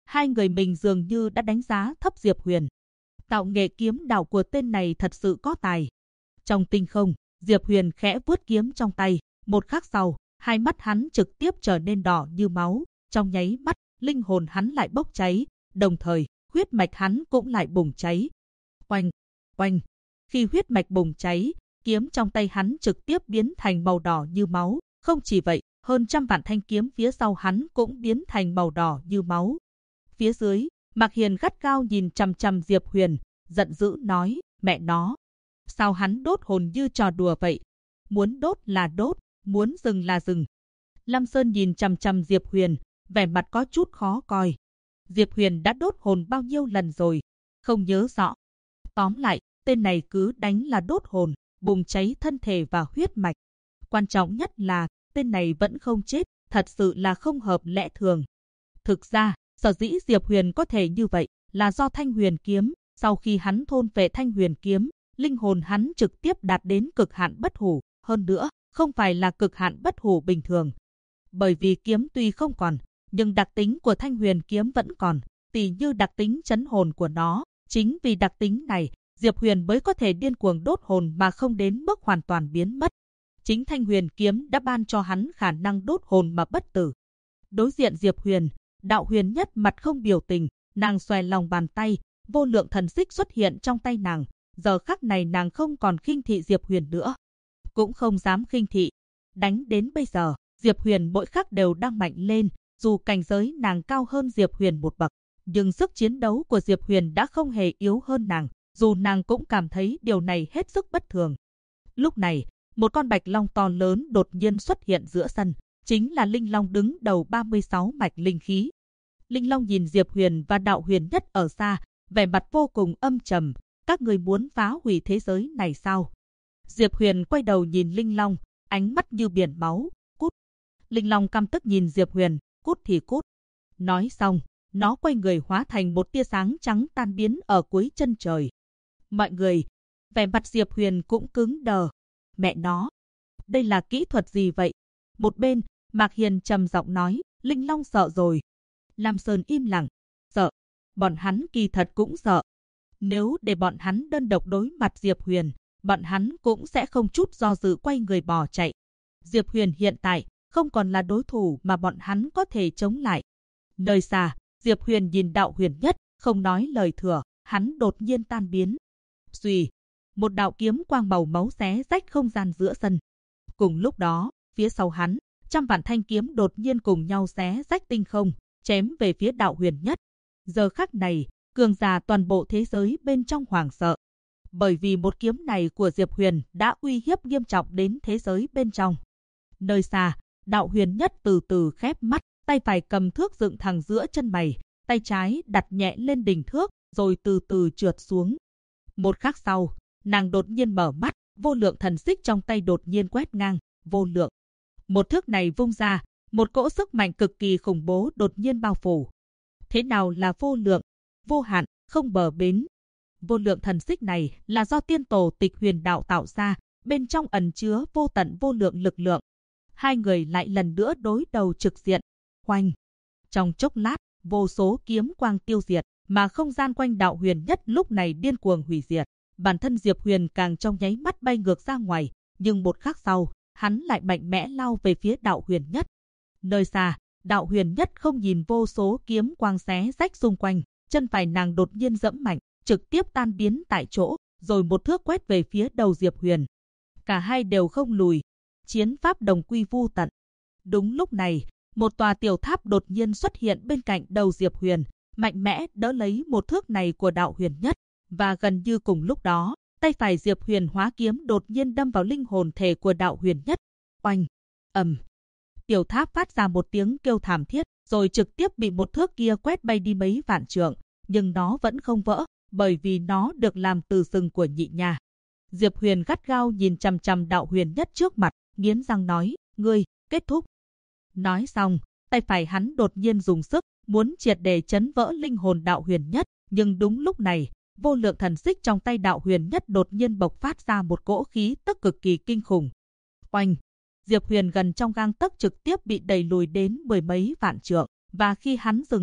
Hai người mình dường như đã đánh giá thấp Diệp Huyền. Tạo nghệ kiếm đạo của tên này thật sự có tài. Trong tinh không, Diệp Huyền khẽ vuốt kiếm trong tay. Một khắc sau, hai mắt hắn trực tiếp trở nên đỏ như máu. Trong nháy mắt, linh hồn hắn lại bốc cháy. Đồng thời, huyết mạch hắn cũng lại bùng cháy. Oanh, oanh. Khi huyết mạch bùng cháy, kiếm trong tay hắn trực tiếp biến thành màu đỏ như máu. Không chỉ vậy, hơn trăm vạn thanh kiếm phía sau hắn cũng biến thành màu đỏ như máu. Phía dưới, Mạc Hiền gắt gao nhìn chằm chằm Diệp Huyền, giận dữ nói, mẹ nó. Sao hắn đốt hồn như trò đùa vậy? Muốn đốt là đốt, muốn dừng là dừng. Lam Sơn nhìn chằm chằm Diệp Huyền, vẻ mặt có chút khó coi. Diệp Huyền đã đốt hồn bao nhiêu lần rồi? Không nhớ rõ. Tóm lại, tên này cứ đánh là đốt hồn, bùng cháy thân thể và huyết mạch. Quan trọng nhất là, tên này vẫn không chết, thật sự là không hợp lẽ thường. Thực ra, sở dĩ Diệp Huyền có thể như vậy là do Thanh Huyền kiếm, sau khi hắn thôn vệ Thanh Huyền kiếm, linh hồn hắn trực tiếp đạt đến cực hạn bất hủ, hơn nữa, không phải là cực hạn bất hủ bình thường. Bởi vì kiếm tuy không còn, nhưng đặc tính của Thanh Huyền kiếm vẫn còn, tỉ như đặc tính trấn hồn của nó. Chính vì đặc tính này, Diệp Huyền mới có thể điên cuồng đốt hồn mà không đến mức hoàn toàn biến mất. Chính Thanh Huyền kiếm đã ban cho hắn khả năng đốt hồn mà bất tử. Đối diện Diệp Huyền, Đạo Huyền Nhất mặt không biểu tình, nàng xòe lòng bàn tay, vô lượng thần xích xuất hiện trong tay nàng. Giờ khắc này nàng không còn khinh thị Diệp Huyền nữa, cũng không dám khinh thị. Đánh đến bây giờ, Diệp Huyền mỗi khắc đều đang mạnh lên, dù cảnh giới nàng cao hơn Diệp Huyền một bậc, nhưng sức chiến đấu của Diệp Huyền đã không hề yếu hơn nàng, dù nàng cũng cảm thấy điều này hết sức bất thường. Lúc này, một con bạch long to lớn đột nhiên xuất hiện giữa sân, chính là Linh Long đứng đầu 36 mạch linh khí. Linh Long nhìn Diệp Huyền và Đạo Huyền Nhất ở xa, vẻ mặt vô cùng âm trầm. Các người muốn phá hủy thế giới này sao? Diệp Huyền quay đầu nhìn Linh Long, ánh mắt như biển máu, cút. Linh Long căm tức nhìn Diệp Huyền, cút thì cút. Nói xong, nó quay người hóa thành một tia sáng trắng tan biến ở cuối chân trời. Mọi người, vẻ mặt Diệp Huyền cũng cứng đờ. Mẹ nó, đây là kỹ thuật gì vậy? Một bên, Mạc Hiền trầm giọng nói, Linh Long sợ rồi. Lam Sơn im lặng, sợ. Bọn hắn kỳ thật cũng sợ. Nếu để bọn hắn đơn độc đối mặt Diệp Huyền, bọn hắn cũng sẽ không chút do dự quay người bỏ chạy. Diệp Huyền hiện tại không còn là đối thủ mà bọn hắn có thể chống lại. Nơi xa, Diệp Huyền nhìn Đạo Huyền Nhất, không nói lời thừa, hắn đột nhiên tan biến. Xuy, một đạo kiếm quang màu máu xé rách không gian giữa sân. Cùng lúc đó, phía sau hắn, trăm vạn thanh kiếm đột nhiên cùng nhau xé rách tinh không, chém về phía Đạo Huyền Nhất. Giờ khắc này, cường giả toàn bộ thế giới bên trong hoảng sợ. Bởi vì một kiếm này của Diệp Huyền đã uy hiếp nghiêm trọng đến thế giới bên trong. Nơi xa, Đạo Huyền Nhất từ từ khép mắt, tay phải cầm thước dựng thẳng giữa chân mày, tay trái đặt nhẹ lên đỉnh thước, rồi từ từ trượt xuống. Một khắc sau, nàng đột nhiên mở mắt, vô lượng thần xích trong tay đột nhiên quét ngang, vô lượng. Một thước này vung ra, một cỗ sức mạnh cực kỳ khủng bố đột nhiên bao phủ. Thế nào là vô lượng? Vô hạn, không bờ bến. Vô lượng thần xích này là do tiên tổ Tịch Huyền đạo tạo ra, bên trong ẩn chứa vô tận vô lượng lực lượng. Hai người lại lần nữa đối đầu trực diện. Oanh! Trong chốc lát, vô số kiếm quang tiêu diệt, mà không gian quanh Đạo Huyền Nhất lúc này điên cuồng hủy diệt. Bản thân Diệp Huyền càng trong nháy mắt bay ngược ra ngoài, nhưng một khắc sau, hắn lại mạnh mẽ lao về phía Đạo Huyền Nhất. Nơi xa, Đạo Huyền Nhất không nhìn vô số kiếm quang xé rách xung quanh, chân phải nàng đột nhiên giẫm mạnh, trực tiếp tan biến tại chỗ, rồi một thước quét về phía đầu Diệp Huyền. Cả hai đều không lùi, chiến pháp đồng quy vu tận. Đúng lúc này, một tòa tiểu tháp đột nhiên xuất hiện bên cạnh đầu Diệp Huyền, mạnh mẽ đỡ lấy một thước này của Đạo Huyền Nhất, và gần như cùng lúc đó, tay phải Diệp Huyền hóa kiếm đột nhiên đâm vào linh hồn thể của Đạo Huyền Nhất. Oanh! Ầm! Tiểu tháp phát ra một tiếng kêu thảm thiết, rồi trực tiếp bị một thước kia quét bay đi mấy vạn trượng, nhưng nó vẫn không vỡ, bởi vì nó được làm từ sừng của nhị nha. Diệp Huyền gắt gao nhìn chằm chằm Đạo Huyền Nhất trước mặt, nghiến răng nói, ngươi, kết thúc. Nói xong, tay phải hắn đột nhiên dùng sức, muốn triệt để chấn vỡ linh hồn Đạo Huyền Nhất, nhưng đúng lúc này, vô lượng thần xích trong tay Đạo Huyền Nhất đột nhiên bộc phát ra một cỗ khí tức cực kỳ kinh khủng. Oanh! Diệp Huyền gần trong gang tấc trực tiếp bị đẩy lùi đến mười mấy vạn trượng, và khi hắn dừng lại,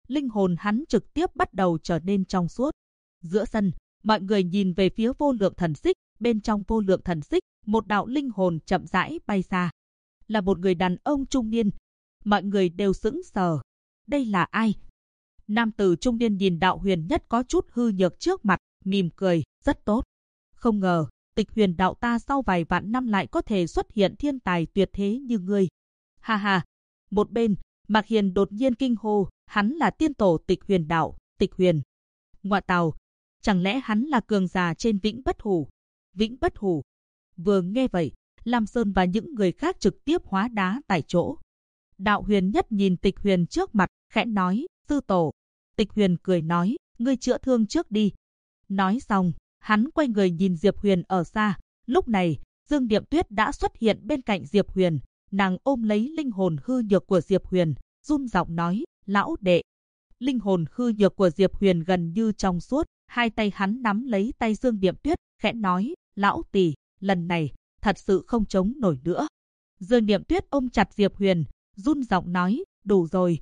linh hồn hắn trực tiếp bắt đầu trở nên trong suốt. Giữa sân, mọi người nhìn về phía vô lượng thần xích, bên trong vô lượng thần xích, một đạo linh hồn chậm rãi bay xa. Là một người đàn ông trung niên. Mọi người đều sững sờ. Đây là ai? Nam tử trung niên nhìn Đạo Huyền Nhất có chút hư nhược trước mặt, mỉm cười, rất tốt. Không ngờ, Tịch Huyền đạo ta sau vài vạn năm lại có thể xuất hiện thiên tài tuyệt thế như ngươi. Ha ha. Một bên, Mạc Hiền đột nhiên kinh hô, hắn là tiên tổ Tịch Huyền đạo, Tịch Huyền. Ngoại tào, chẳng lẽ hắn là cường giả trên Vĩnh Bất Hủ? Vĩnh Bất Hủ. Vừa nghe vậy, Lam Sơn và những người khác trực tiếp hóa đá tại chỗ. Đạo Huyền Nhất nhìn Tịch Huyền trước mặt, khẽ nói, sư tổ. Tịch Huyền cười nói, ngươi chữa thương trước đi. Nói xong, hắn quay người nhìn Diệp Huyền ở xa. Lúc này, Dương Điệp Tuyết đã xuất hiện bên cạnh Diệp Huyền. Nàng ôm lấy linh hồn hư nhược của Diệp Huyền, run giọng nói, lão đệ. Linh hồn hư nhược của Diệp Huyền gần như trong suốt, hai tay hắn nắm lấy tay Dương Điệp Tuyết, khẽ nói, lão tỷ, lần này, thật sự không chống nổi nữa. Dương Điệp Tuyết ôm chặt Diệp Huyền, run giọng nói, đủ rồi,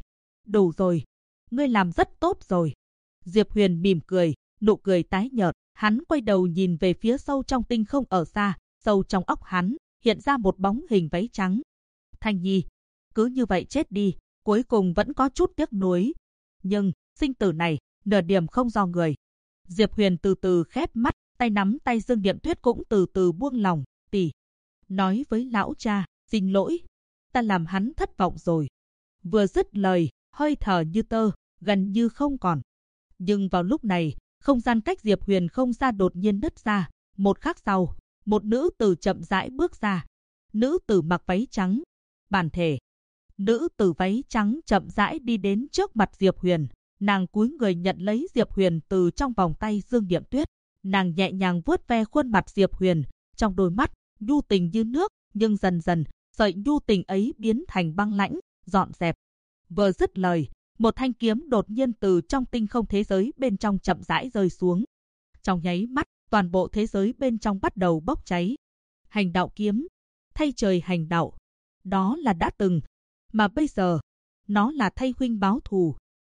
ngươi làm rất tốt rồi. Diệp Huyền mỉm cười, nụ cười tái nhợt, hắn quay đầu nhìn về phía sâu trong tinh không ở xa, sâu trong óc hắn, hiện ra một bóng hình váy trắng. Thanh Nhi, cứ như vậy chết đi, cuối cùng vẫn có chút tiếc nuối. Nhưng, sinh tử này, nửa điểm không do người. Diệp Huyền từ từ khép mắt, tay nắm tay Dương Điệp Tuyết cũng từ từ buông lòng, tỷ. Nói với lão cha, xin lỗi, ta làm hắn thất vọng rồi. Vừa dứt lời, hơi thở như tơ, gần như không còn. Nhưng vào lúc này, không gian cách Diệp Huyền không xa đột nhiên nứt ra. Một khắc sau, một nữ tử chậm rãi bước ra. Nữ tử mặc váy trắng. Bản thể. Nữ tử váy trắng chậm rãi đi đến trước mặt Diệp Huyền. Nàng cúi người nhận lấy Diệp Huyền từ trong vòng tay Dương Điệp Tuyết. Nàng nhẹ nhàng vuốt ve khuôn mặt Diệp Huyền. Trong đôi mắt, nhu tình như nước, nhưng dần dần, sợi nhu tình ấy biến thành băng lãnh, dọn dẹp. Vừa dứt lời, một thanh kiếm đột nhiên từ trong tinh không thế giới bên trong chậm rãi rơi xuống. Trong nháy mắt, toàn bộ thế giới bên trong bắt đầu bốc cháy. Hành đạo kiếm, thay trời hành đạo. Đó là đã từng, mà bây giờ, nó là thay huynh báo thù.